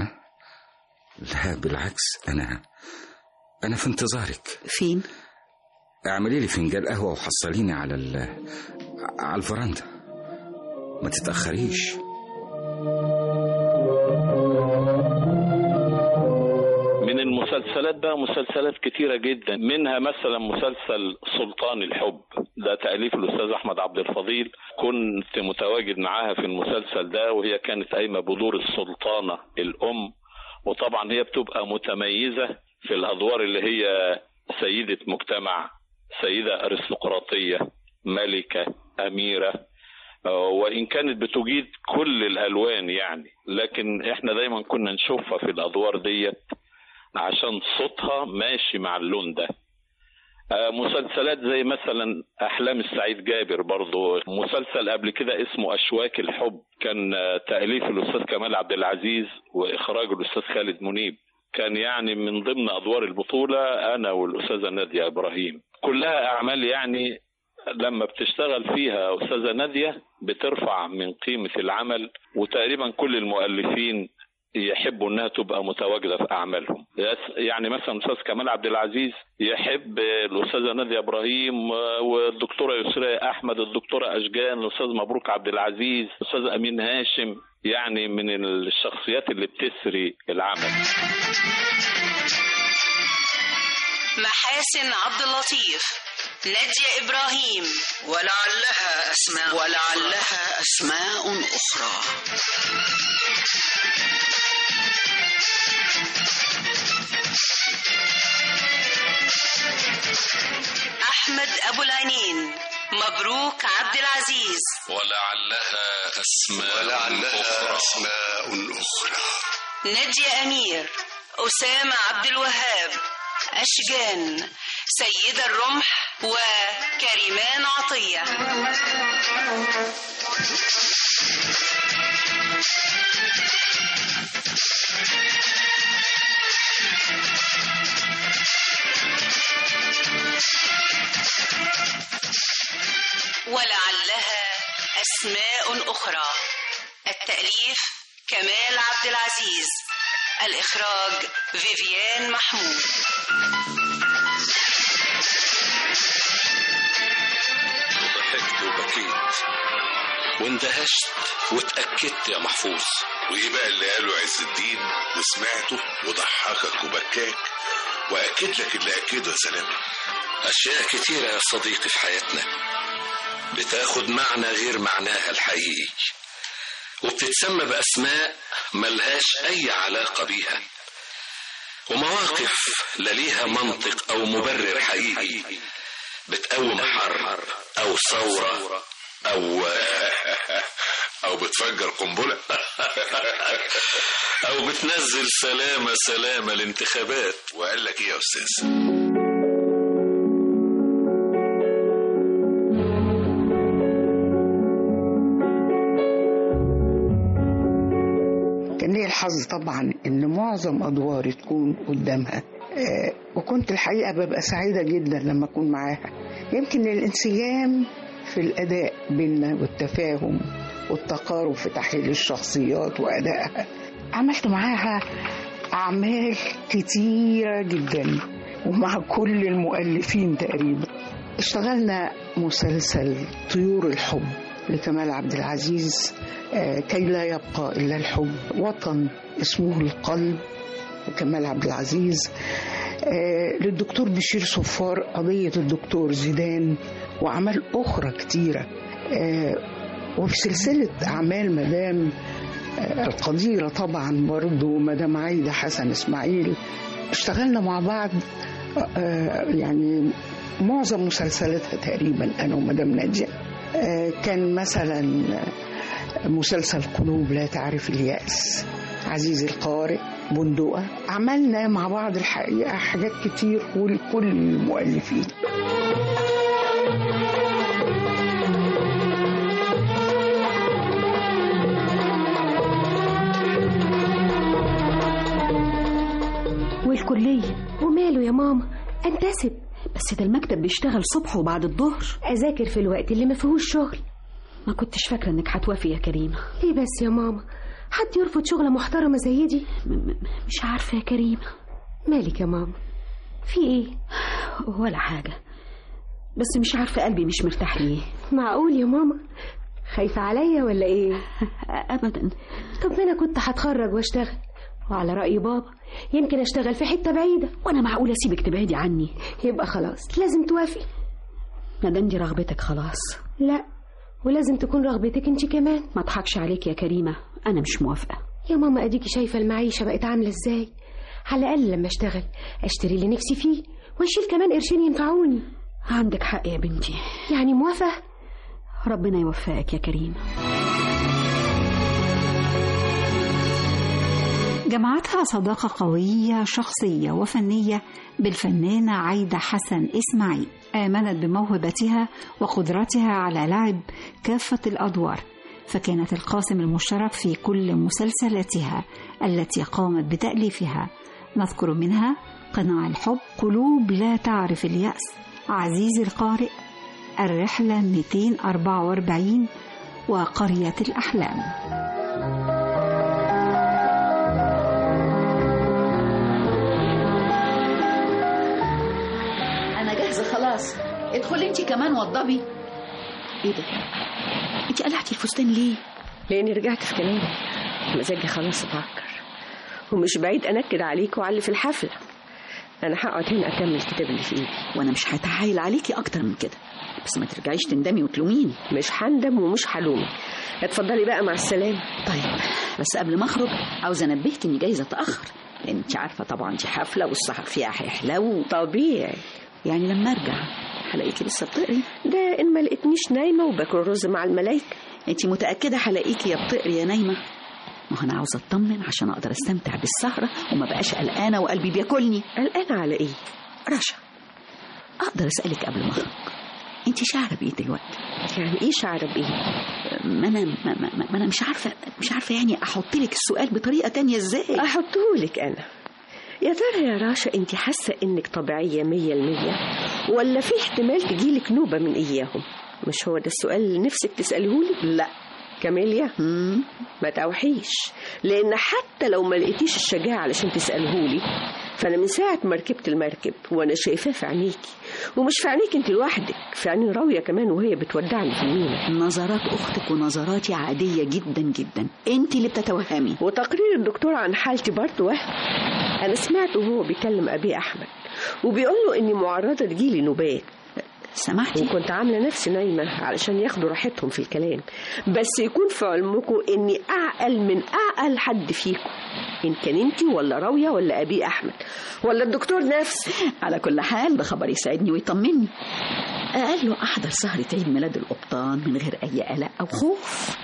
لا بالعكس، أنا في انتظارك. فين؟ اعملي لي فنجان قهوة وحصليني على الفرندا، ما تتأخريش. من المسلسلات بقى مسلسلات كتيرة جدا، منها مثلا مسلسل سلطان الحب، ده تأليف الأستاذ أحمد عبد الفضيل. كنت متواجد معاها في المسلسل ده، وهي كانت قايمة بدور السلطانة الأم، وطبعا هي بتبقى متميزة في الأدوار اللي هي سيدة مجتمع، سيدة أرستقراطية، ملكة، أميرة، وإن كانت بتجيد كل الألوان يعني، لكن إحنا دايما كنا نشوفها في الأدوار ديت عشان صوتها ماشي مع اللون ده. مسلسلات زي مثلا أحلام السعيد جابر، برضو مسلسل قبل كده اسمه أشواك الحب، كان تأليف الأستاذ كمال عبد العزيز وإخراج الأستاذ خالد منيب. كان يعني من ضمن أدوار البطولة أنا والأستاذة نادية إبراهيم. كلها أعمال يعني لما بتشتغل فيها أستاذة نادية بترفع من قيمة العمل، وتقريبا كل المؤلفين يحبوا انها تبقى متواجده في اعمالهم. يعني مثلا الاستاذ كمال عبد العزيز يحب الاستاذه ناديه ابراهيم والدكتوره يسرية احمد، الدكتوره اشجان، الاستاذ مبروك عبد العزيز، الاستاذ امين هاشم، يعني من الشخصيات اللي بتسري العمل. محاسن عبد اللطيف، نادية إبراهيم، ولعلها أسماء أخرى. أحمد أبو العينين، مبروك عبد العزيز. ولعلها أسماء أخرى. نادية أمير، أسامة عبد الوهاب، أشجان، سيدة الرمح، وكريمان عطية. ولعلها أسماء أخرى. التأليف كمال عبد العزيز، الإخراج فيفيان محمود. ضحكت وبكيت واندهشت واتأكدت يا محفوظ. وإيه بقى اللي قاله عز الدين وسمعته وضحكك وبكاك وأكد لك اللي أكده يا سلام؟ أشياء كتيرة يا صديقي في حياتنا بتاخد معنى غير معناها الحقيقي، وبتتسمى بأسماء ملهاش أي علاقة بيها، ومواقف لا ليها منطق أو مبرر حقيقي بتقوم حرب أو ثورة أو بتفجر قنبلة أو بتنزل سلامة الانتخابات. وقال لك إيه يا أستاذ؟ كان لي الحظ طبعا ان معظم ادواري تكون قدامها، وكنت الحقيقه ببقى سعيده جدا لما اكون معاها. يمكن الانسجام في الاداء بيننا والتفاهم والتقارب في تحليل الشخصيات وادائها. عملت معاها اعمال كتيره جدا ومع كل المؤلفين تقريبا. اشتغلنا مسلسل طيور الحب لكمال عبد العزيز، كي لا يبقى إلا الحب، وطن اسمه القلب لكمال عبد العزيز، للدكتور بشير صفار قضية الدكتور زيدان، وأعمال أخرى كتيرة. وفي سلسلة أعمال مدام القديرة طبعا برضو مدام عايدة حسن إسماعيل، اشتغلنا مع بعض يعني معظم مسلسلاتها تقريبا أنا ومدام نادية. كان مثلا مسلسل قلوب لا تعرف اليأس، عزيز القارئ، بندقة. عملنا مع بعض الحقيقة حاجات كتير ولكل المؤلفين. والكلية وماله يا ماما، انتسب. بس ده المكتب بيشتغل صبح وبعد الظهر. اذاكر في الوقت اللي ما فيهوش شغل. ما كنتش فاكرة انك هتوافي يا كريمة. ليه بس يا ماما؟ حد يرفض شغلة محترمة زي دي؟ مش عارفة يا كريمة. مالك يا ماما؟ في ايه؟ ولا حاجة، بس مش عارفة قلبي مش مرتاح ليه. معقول يا ماما؟ خايفة عليا ولا ايه؟ ابدا. طب انا كنت هتخرج واشتغل، وعلى رأي بابا يمكن اشتغل في حتة بعيدة. وانا معقولة اسيبك تبعدي عني؟ يبقى خلاص لازم توافقي. مادام دي رغبتك خلاص. لا، ولازم تكون رغبتك انت كمان. ما اضحكش عليك يا كريمة، انا مش موافقة. يا ماما اديكي شايفة المعيشة بقت عاملة ازاي. على الاقل لما اشتغل اشتري اللي نفسي فيه واشيل كمان قرشين ينفعوني. عندك حق يا بنتي. يعني موافقة؟ ربنا يوفقك يا كريمة. جمعتها صداقة قوية شخصية وفنية بالفنانة عايدة حسن إسماعيل. آمنت بموهبتها وقدرتها على لعب كافة الأدوار، فكانت القاسم المشترك في كل مسلسلاتها التي قامت بتأليفها. نذكر منها قناع الحب، قلوب لا تعرف اليأس، عزيز القارئ، الرحلة 244، وقرية الأحلام. أنا جاهزة خلاص، ادخلي انتي كمان وضبي. ايه ده؟ انتي قلعتي الفستان ليه؟ لاني رجعت في كلامي، مزاجي خلاص اتعكر، ومش بعيد انكد عليك وعلي في الحفله. انا هقعد هنا اكمل الكتاب اللي في ايدي، وانا مش هتحايل عليكي اكتر من كده، بس ما ترجعيش تندمي وتلوميني. مش هندم ومش هلومك. اتفضلي بقى، مع السلامه. طيب، بس قبل ما اخرج عاوزه انبهك اني جايزه اتاخر، لان انت عارفه طبعا دي حفله والسهر فيها هيحلو. طبيعي، يعني لما ارجع هلاقيكي لسه بتقري؟ ده ان ما لقيتنيش نايمه وباكل رز مع الملايكه. انت متاكده هلاقيكي يا بتقري يا نايمه؟ ما انا عاوزه اطمن عشان اقدر استمتع بالسهره وما بقاش قلقانه وقلبي بياكلني. قلقانه على ايه؟ رشا، اقدر اسالك قبل ما اخرج، انت شعره بايه دلوقتي؟ يعني ايه شعره بايه؟ ما انا مش عارفه يعني احط لك السؤال بطريقه تانية ازاي؟ احطهولك انا. يا ترى يا راشا انت حاسه انك طبيعيه 100% ولا في احتمال تجيلك نوبه من اياهم؟ مش هو ده السؤال اللي نفسك تسالهولي؟ لا كاميليا، ما توحيش، لان حتى لو ما لقيتيش الشجاعه علشان تسالهولي فانا من ساعه ما ركبت المركب وانا شايفاه في عينيكي، ومش في عينيك انت لوحدك، في عينين راويه كمان وهي بتودعني في المينا. نظرات اختك ونظراتي عاديه جدا جدا، انت اللي بتتوهمي. وتقرير الدكتور عن حالتي برضه وهم. انا سمعته وهو بيكلم ابي احمد وبيقول له اني معرضه تجيلي نوبات. سمعتي؟ وكنت عامله نفسي نايمه علشان ياخدوا راحتهم في الكلام، بس يكون في علمكم اني اعقل من اعقل حد فيكم، ان كان انتي ولا راويه ولا ابي احمد ولا الدكتور نفسه. على كل حال ده خبر يسعدني ويطمني. اقل له احضر سهره عيد ميلاد القبطان من غير اي قلق او خوف.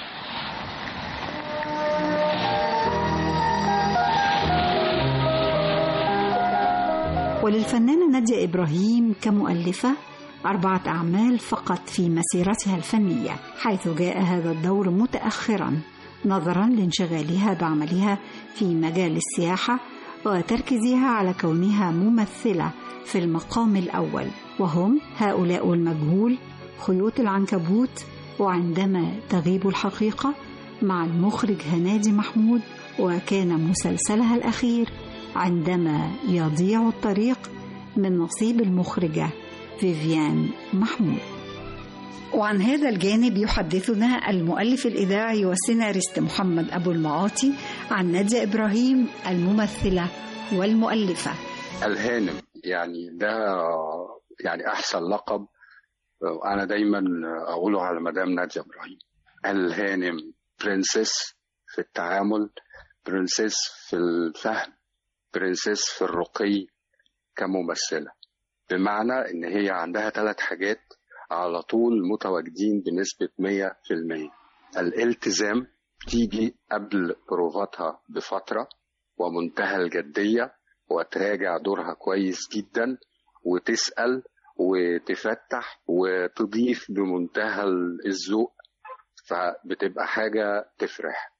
وللفنانة نادية إبراهيم كمؤلفة 4 أعمال فقط في مسيرتها الفنية، حيث جاء هذا الدور متأخرا نظرا لانشغالها بعملها في مجال السياحة وتركيزها على كونها ممثلة في المقام الأول، وهم هؤلاء المجهول، خيوط العنكبوت، وعندما تغيب الحقيقة مع المخرج هنادي محمود، وكان مسلسلها الأخير عندما يضيع الطريق من نصيب المخرجة فيفيان محمود. وعن هذا الجانب يحدثنا المؤلف الإذاعي والسيناريست محمد أبو المعاطي عن نادية إبراهيم الممثلة والمؤلفة. الهانم، يعني ده يعني أحسن لقب أنا دايما أقوله على مدام نادية إبراهيم. الهانم، برنسس في التعامل، برنسس في الفهم، برنسس في الرقي كممثلة، بمعنى إن هي عندها 3 حاجات على طول متواجدين بنسبة 100%. الالتزام، تيجي قبل بروفاتها بفترة ومنتهى الجدية وتراجع دورها كويس جدا وتسأل وتفتح وتضيف بمنتهى الذوق، فبتبقى حاجة تفرح.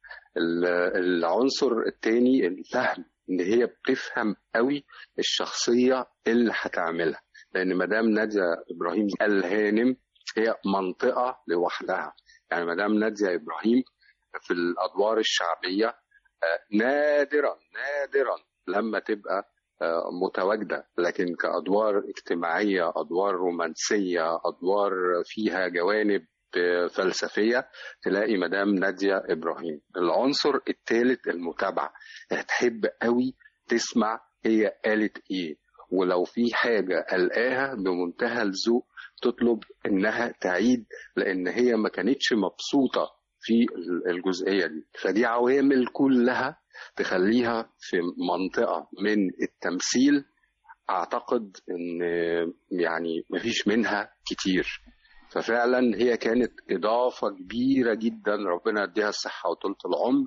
العنصر الثاني الفهم، ان هي بتفهم قوي الشخصية اللي هتعملها، لان مدام نادية إبراهيم الهانم هي منطقة لوحدها. يعني مدام نادية إبراهيم في الأدوار الشعبية نادرا لما تبقى متواجدة، لكن كأدوار اجتماعية، أدوار رومانسية، أدوار فيها جوانب فلسفية، تلاقي مدام نادية إبراهيم. العنصر الثالث المتابعة، هتحب قوي تسمع هي قالت إيه، ولو في حاجة قلقاها بمنتهى الذوق تطلب إنها تعيد، لأن هي ما كانتش مبسوطة في الجزئية دي. فدي عوامل كلها تخليها في منطقة من التمثيل أعتقد إن يعني مفيش منها كتير. ففعلا هي كانت إضافة كبيرة جدا، ربنا يديها الصحة وطولة العمر،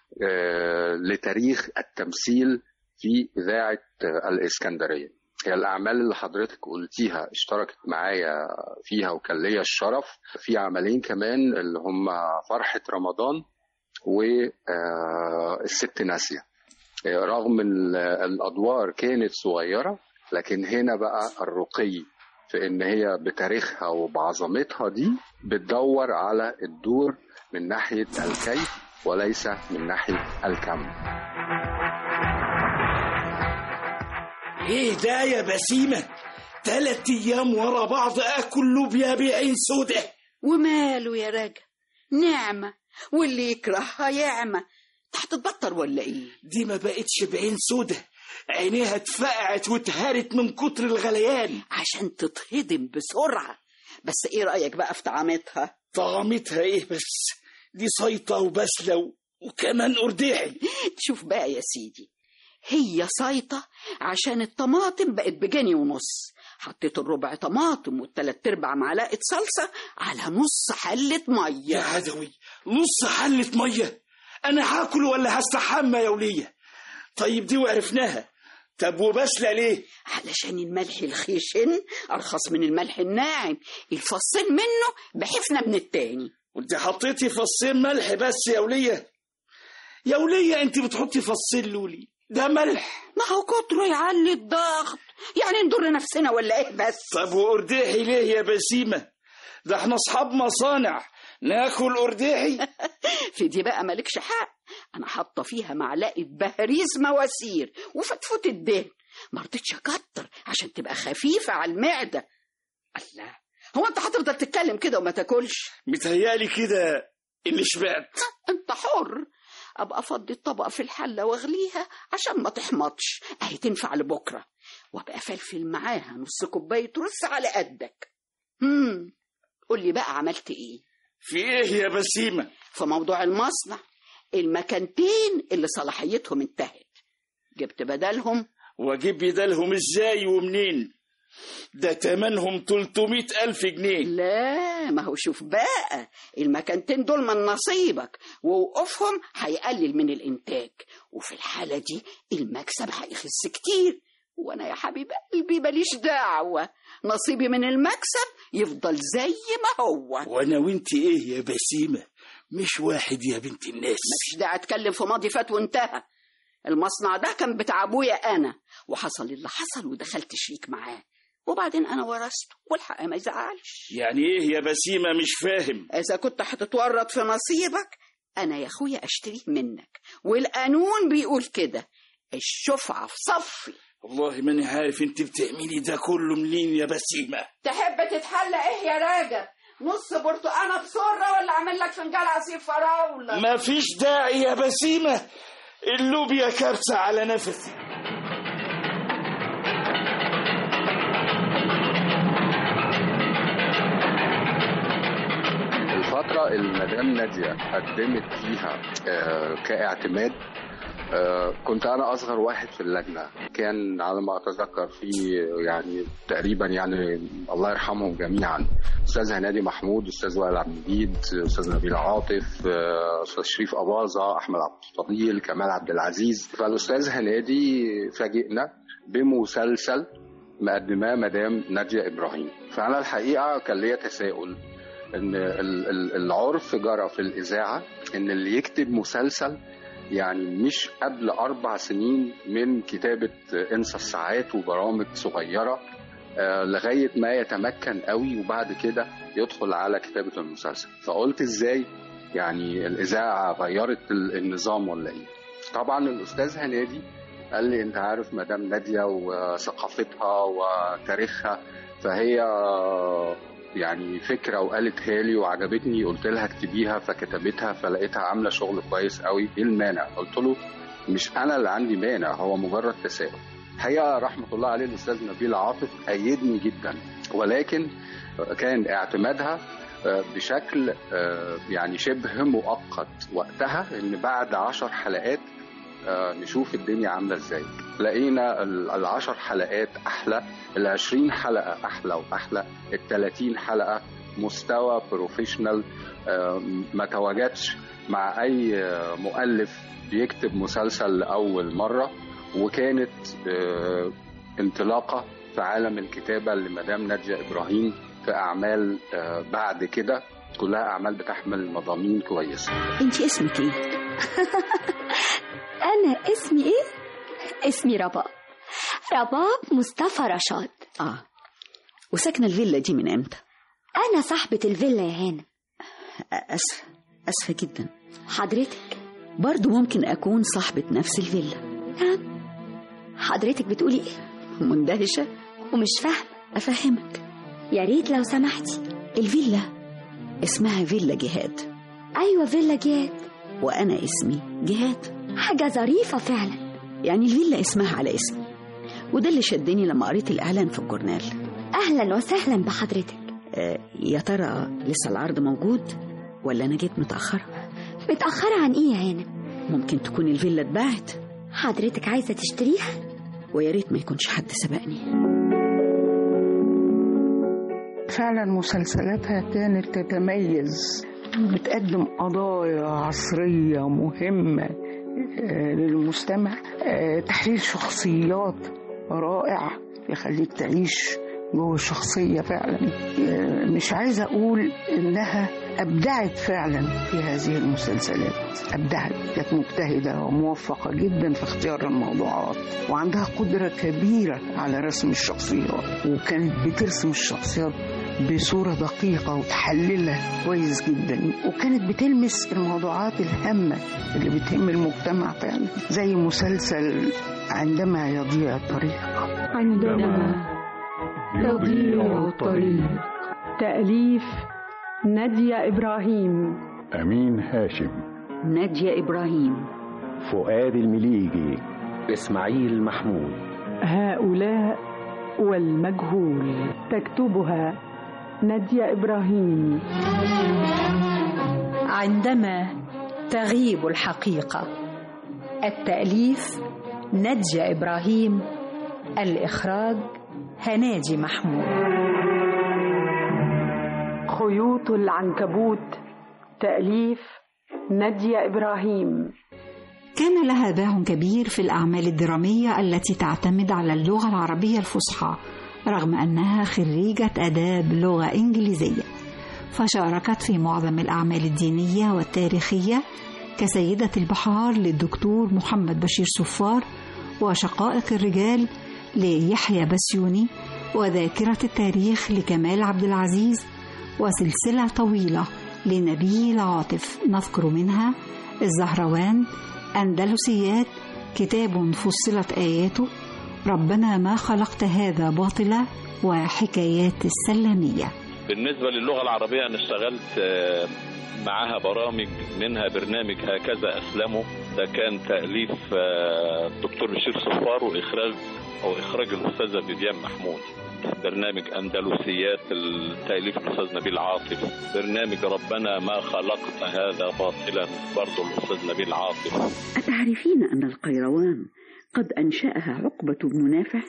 لتاريخ التمثيل في إذاعة الإسكندرية. هي الأعمال اللي حضرتك قلتيها اشتركت معايا فيها وكان ليا الشرف. في عملين كمان اللي هم فرحة رمضان والست ناسية. رغم الأدوار كانت صغيرة، لكن هنا بقى الرقي في إن هي بتاريخها وبعظمتها دي بتدور على الدور من ناحية الكيف وليس من ناحية الكم. ايه ده يا بسيمة؟ 3 أيام ورا بعض اكل لوبيا بعين سودة. وماله يا راجل، نعمة، واللي يكرهها يعمة. هتتبطر ولا ايه؟ دي ما بقتش بعين سودة، عينيها اتفقعت واتهرت من كتر الغليان عشان تتهضم بسرعة. بس ايه رأيك بقى في طعامتها؟ طعامتها ايه بس؟ دي صيطة وبسلة وكمان قرداحي. شوف بقى يا سيدي، هي صيطة عشان الطماطم بقت ب1.50 جنيه، حطيت الربع طماطم والتلات ارباع معلقة صلصة على نص حلة مية. يا عدوي، نص حلة مية؟ أنا هاكل ولا هستحمى يا ولية؟ طيب دي وعرفناها، طب وبسلة ليه؟ علشان الملح الخشن أرخص من الملح الناعم، الفصين منه بحفنة من التاني. وانت حطيتي فصين ملح بس يا ولية؟ يا ولية انت بتحطي فصين لولي، ده ملح. ما هو كتره يعلي الضغط، يعني نضر نفسنا ولا ايه بس؟ طب وقرداحي ليه يا بسيمة؟ ده احنا اصحاب مصانع، ناكل قرداحي؟ في دي بقى مالكش حق، انا حاطه فيها معلقه بهريز مواسير وفتفوت الدهن، ما رضيتش اكتر عشان تبقى خفيفه على المعده. الله، هو انت هتفضل تتكلم كده وما تاكلش؟ متهيالي كده اللي شبعت. انت حر، ابقى افضي الطبق في الحله واغليها عشان ما تحمطش، اهي تنفع لبكره، وابقى فلفل معاها نص كوبايه رز على قدك. قول لي بقى عملت ايه؟ في ايه يا بسيمة؟ في موضوع المصنع، المكانتين اللي صلاحيتهم انتهت جبت بدلهم. واجيب بدلهم ازاي ومنين؟ ده تمنهم 300,000 جنيه. لا، ما هو شوف بقى، المكانتين دول من نصيبك، ووقوفهم هيقلل من الانتاج، وفي الحالة دي المكسب هيخس كتير، وانا يا حبيب قلبي ماليش دعوة، نصيبي من المكسب يفضل زي ما هو. وانا وانت ايه يا بسيمة؟ مش واحد يا بنت الناس. مفيش داعي اتكلم في ماضي فات وانتهى. المصنع ده كان بتاع ابويا انا، وحصل اللي حصل ودخلت شريك معاه، وبعدين انا ورثته، والحق ما يزعلش. يعني ايه يا بسيمة؟ مش فاهم. اذا كنت هتتورط في نصيبك، انا يا اخويا اشتريه منك، والقانون بيقول كده، الشفعة في صفي. والله ماني عارف انت بتعملي ده كله منين يا بسيمة. تحب تتحلى ايه يا راجل؟ نص برتقانه بسره ولا اعمل لك فنجان عصير فراوله؟ مفيش داعي يا بسيمة، اللوبيا كارثة على نفسي. الفترة المدام نادية قدمت فيها كاعتماد، كنت أنا أصغر واحد في اللجنة، كان على ما أتذكر في يعني تقريبا يعني الله يرحمهم جميعا، أستاذ هنادي محمود، أستاذ وائل عبد المجيد، أستاذ نبيل عاطف، أستاذ شريف أباظة، أحمد عبد الفضيل، كمال عبد العزيز. فالأستاذ هنادي فاجئنا بمسلسل مقدماه مدام نادية إبراهيم. فأنا الحقيقة كان ليا تساؤل إن العرف جرى في الإذاعة إن اللي يكتب مسلسل يعني مش قبل 4 سنين من كتابة انسى الساعات وبرامج صغيرة لغاية ما يتمكن قوي، وبعد كده يدخل على كتابة المسلسل. فقلت ازاي يعني الإذاعة غيرت النظام ولا ايه؟ طبعا الأستاذ هنادي قال لي انت عارف مدام نادية وثقافتها وتاريخها، فهي يعني فكرة وقالتها لي وعجبتني، قلت لها اكتبيها فكتبتها، فلقيتها عاملة شغل كويس قوي، ايه المانع؟ قلت له مش انا اللي عندي مانع، هو مجرد تساؤل. الحقيقة رحمة الله عليه الأستاذ نبيل عاطف أيدني جدا، ولكن كان اعتمادها بشكل يعني شبه مؤقت وقتها، ان بعد 10 حلقات نشوف الدنيا عاملة ازاي. لقينا 10 حلقات أحلى، 20 حلقة أحلى وأحلى، 30 حلقة مستوى بروفيشنال ما تواجدش مع أي مؤلف بيكتب مسلسل لأول مرة. وكانت انطلاقة في عالم الكتابة لمدام نادية إبراهيم في أعمال بعد كده كلها أعمال بتحمل مضامين كويسة. انت اسمك ايه؟ أنا اسمي إيه؟ اسمي رباب مصطفى رشاد. وساكنة الفيلا دي من امتى؟ أنا صاحبة الفيلا يا هانم. أسفة جدا. حضرتك برضو ممكن أكون صاحبة نفس الفيلا. نعم. حضرتك بتقولي إيه؟ مندهشة ومش فاهمة. أفهمك يا ريت لو سمحتي. الفيلا اسمها فيلا جهاد. أيوة فيلا جهاد. وأنا اسمي جهاد. حاجة ظريفة فعلا. يعني الفيلا اسمها على اسمي، وده اللي شدني لما قريت الإعلان في الجورنال. أهلا وسهلا بحضرتك. يا ترى لسه العرض موجود ولا أنا جيت متأخرة؟ متأخرة عن إيه يا هانم؟ ممكن تكون الفيلا اتباعت. حضرتك عايزة تشتريها؟ ويا ريت ما يكونش حد سبقني. فعلا مسلسلاتها كانت تتميز، بتقدم قضايا عصرية مهمة للمستمع، تحليل شخصيات رائع يخليك تعيش جوه الشخصية فعلا. مش عايزة أقول إنها أبدعت فعلا في هذه المسلسلات، أبدعت، كانت مجتهدة وموفقة جدا في اختيار الموضوعات، وعندها قدرة كبيرة على رسم الشخصيات، وكانت بترسم الشخصيات بصورة دقيقة وتحللها كويس جدا، وكانت بتلمس الموضوعات الهامة اللي بتهم المجتمع فعلا، زي مسلسل عندما يضيع الطريق. عندما يضيع الطريق، تأليف نادية إبراهيم، أمين هاشم، نادية إبراهيم، فؤاد المليجي، إسماعيل محمود. هؤلاء والمجهول، تكتبها نادية إبراهيم. عندما تغيب الحقيقة، التأليف نادية إبراهيم، الإخراج هناجي محمود. خيوط العنكبوت، تأليف نادية إبراهيم. كان لها باع كبير في الأعمال الدرامية التي تعتمد على اللغة العربية الفصحى، رغم أنها خريجة آداب لغة إنجليزية، فشاركت في معظم الأعمال الدينية والتاريخية كسيدة البحار للدكتور محمد بشير صفار، وشقائق الرجال ليحيى بسيوني، وذاكرة التاريخ لكمال عبد العزيز، وسلسلة طويلة لنبيل عاطف نذكر منها الزهروان، أندلسيات، كتاب فصلت آياته، ربنا ما خلقت هذا باطلا، وحكايات السلامية. بالنسبة للغة العربية أنا اشتغلت معها برامج، منها برنامج هكذا أسلمه، ده كان تأليف الدكتور بشير صفار وإخراج الأستاذة فيفيان محمود. برنامج أندلسيات التأليف الأستاذ نبيل عاطف. برنامج ربنا ما خلقت هذا باطلا برضو الأستاذ نبيل عاطف. أتعرفين أن القيروان قد أنشأها عقبة بن نافع؟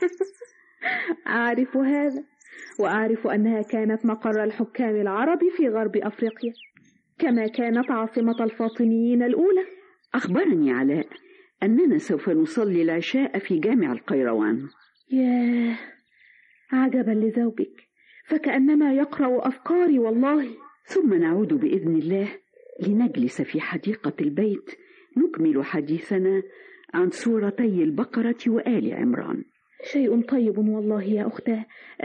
أعرف هذا، وأعرف أنها كانت مقر الحكام العرب في غرب أفريقيا، كما كانت عاصمة الفاطميين الأولى. أخبرني علاء أننا سوف نصلي العشاء في جامع القيروان. ياه، عجبا لزوجك، فكأنما يقرأ أفكاري والله. ثم نعود بإذن الله لنجلس في حديقة البيت نكمل حديثنا عن سورتي البقرة وآل عمران. شيء طيب والله يا أختاه.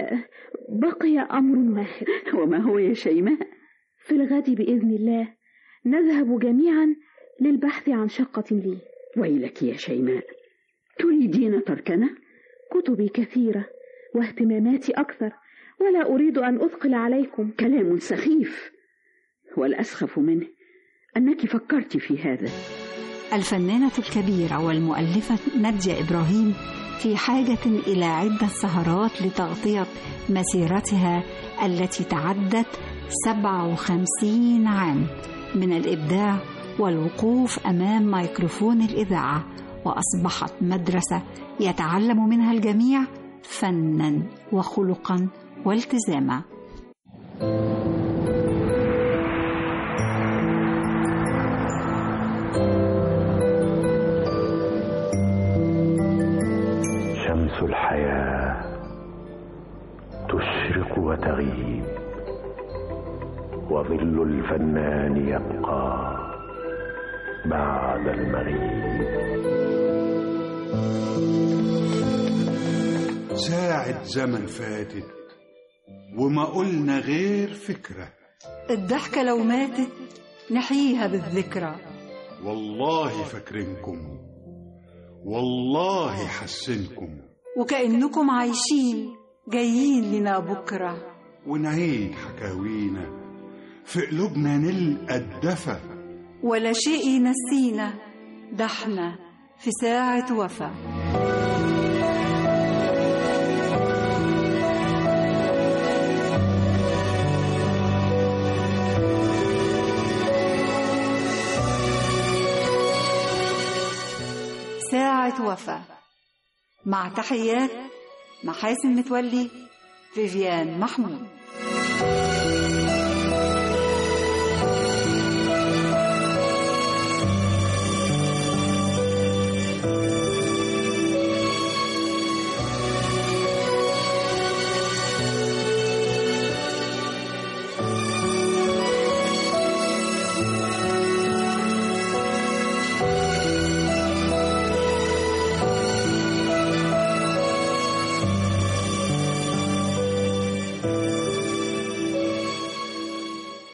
بقي أمر واحد. وما هو يا شيماء؟ في الغد بإذن الله نذهب جميعا للبحث عن شقة لي. ويلك يا شيماء، تريدين تركنا؟ كتبي كثيرة واهتماماتي أكثر، ولا أريد أن أثقل عليكم. كلام سخيف، والأسخف منه أنك فكرت في هذا. الفنانة الكبيرة والمؤلفة نادية إبراهيم في حاجة إلى عدة سهرات لتغطية مسيرتها التي تعدت 57 عام من الإبداع والوقوف أمام ميكروفون الإذاعة، وأصبحت مدرسة يتعلم منها الجميع فناً وخلقاً والتزاما. شمس الحياة تشرق وتغيب، وظل الفنان يبقى بعد المغيب. ساعة زمن فاتت وما قلنا غير فكرة. الضحكة لو ماتت نحييها بالذكرى. والله فاكرينكم، والله حسنكم، وكأنكم عايشين جايين لنا بكرة، ونعيد حكاوينا في قلوبنا نلقى الدفى، ولا شيء ينسينا، ده احنا في ساعة وفا. ساعة وفا، مع تحيات محاسن متولي، فيفيان محمود.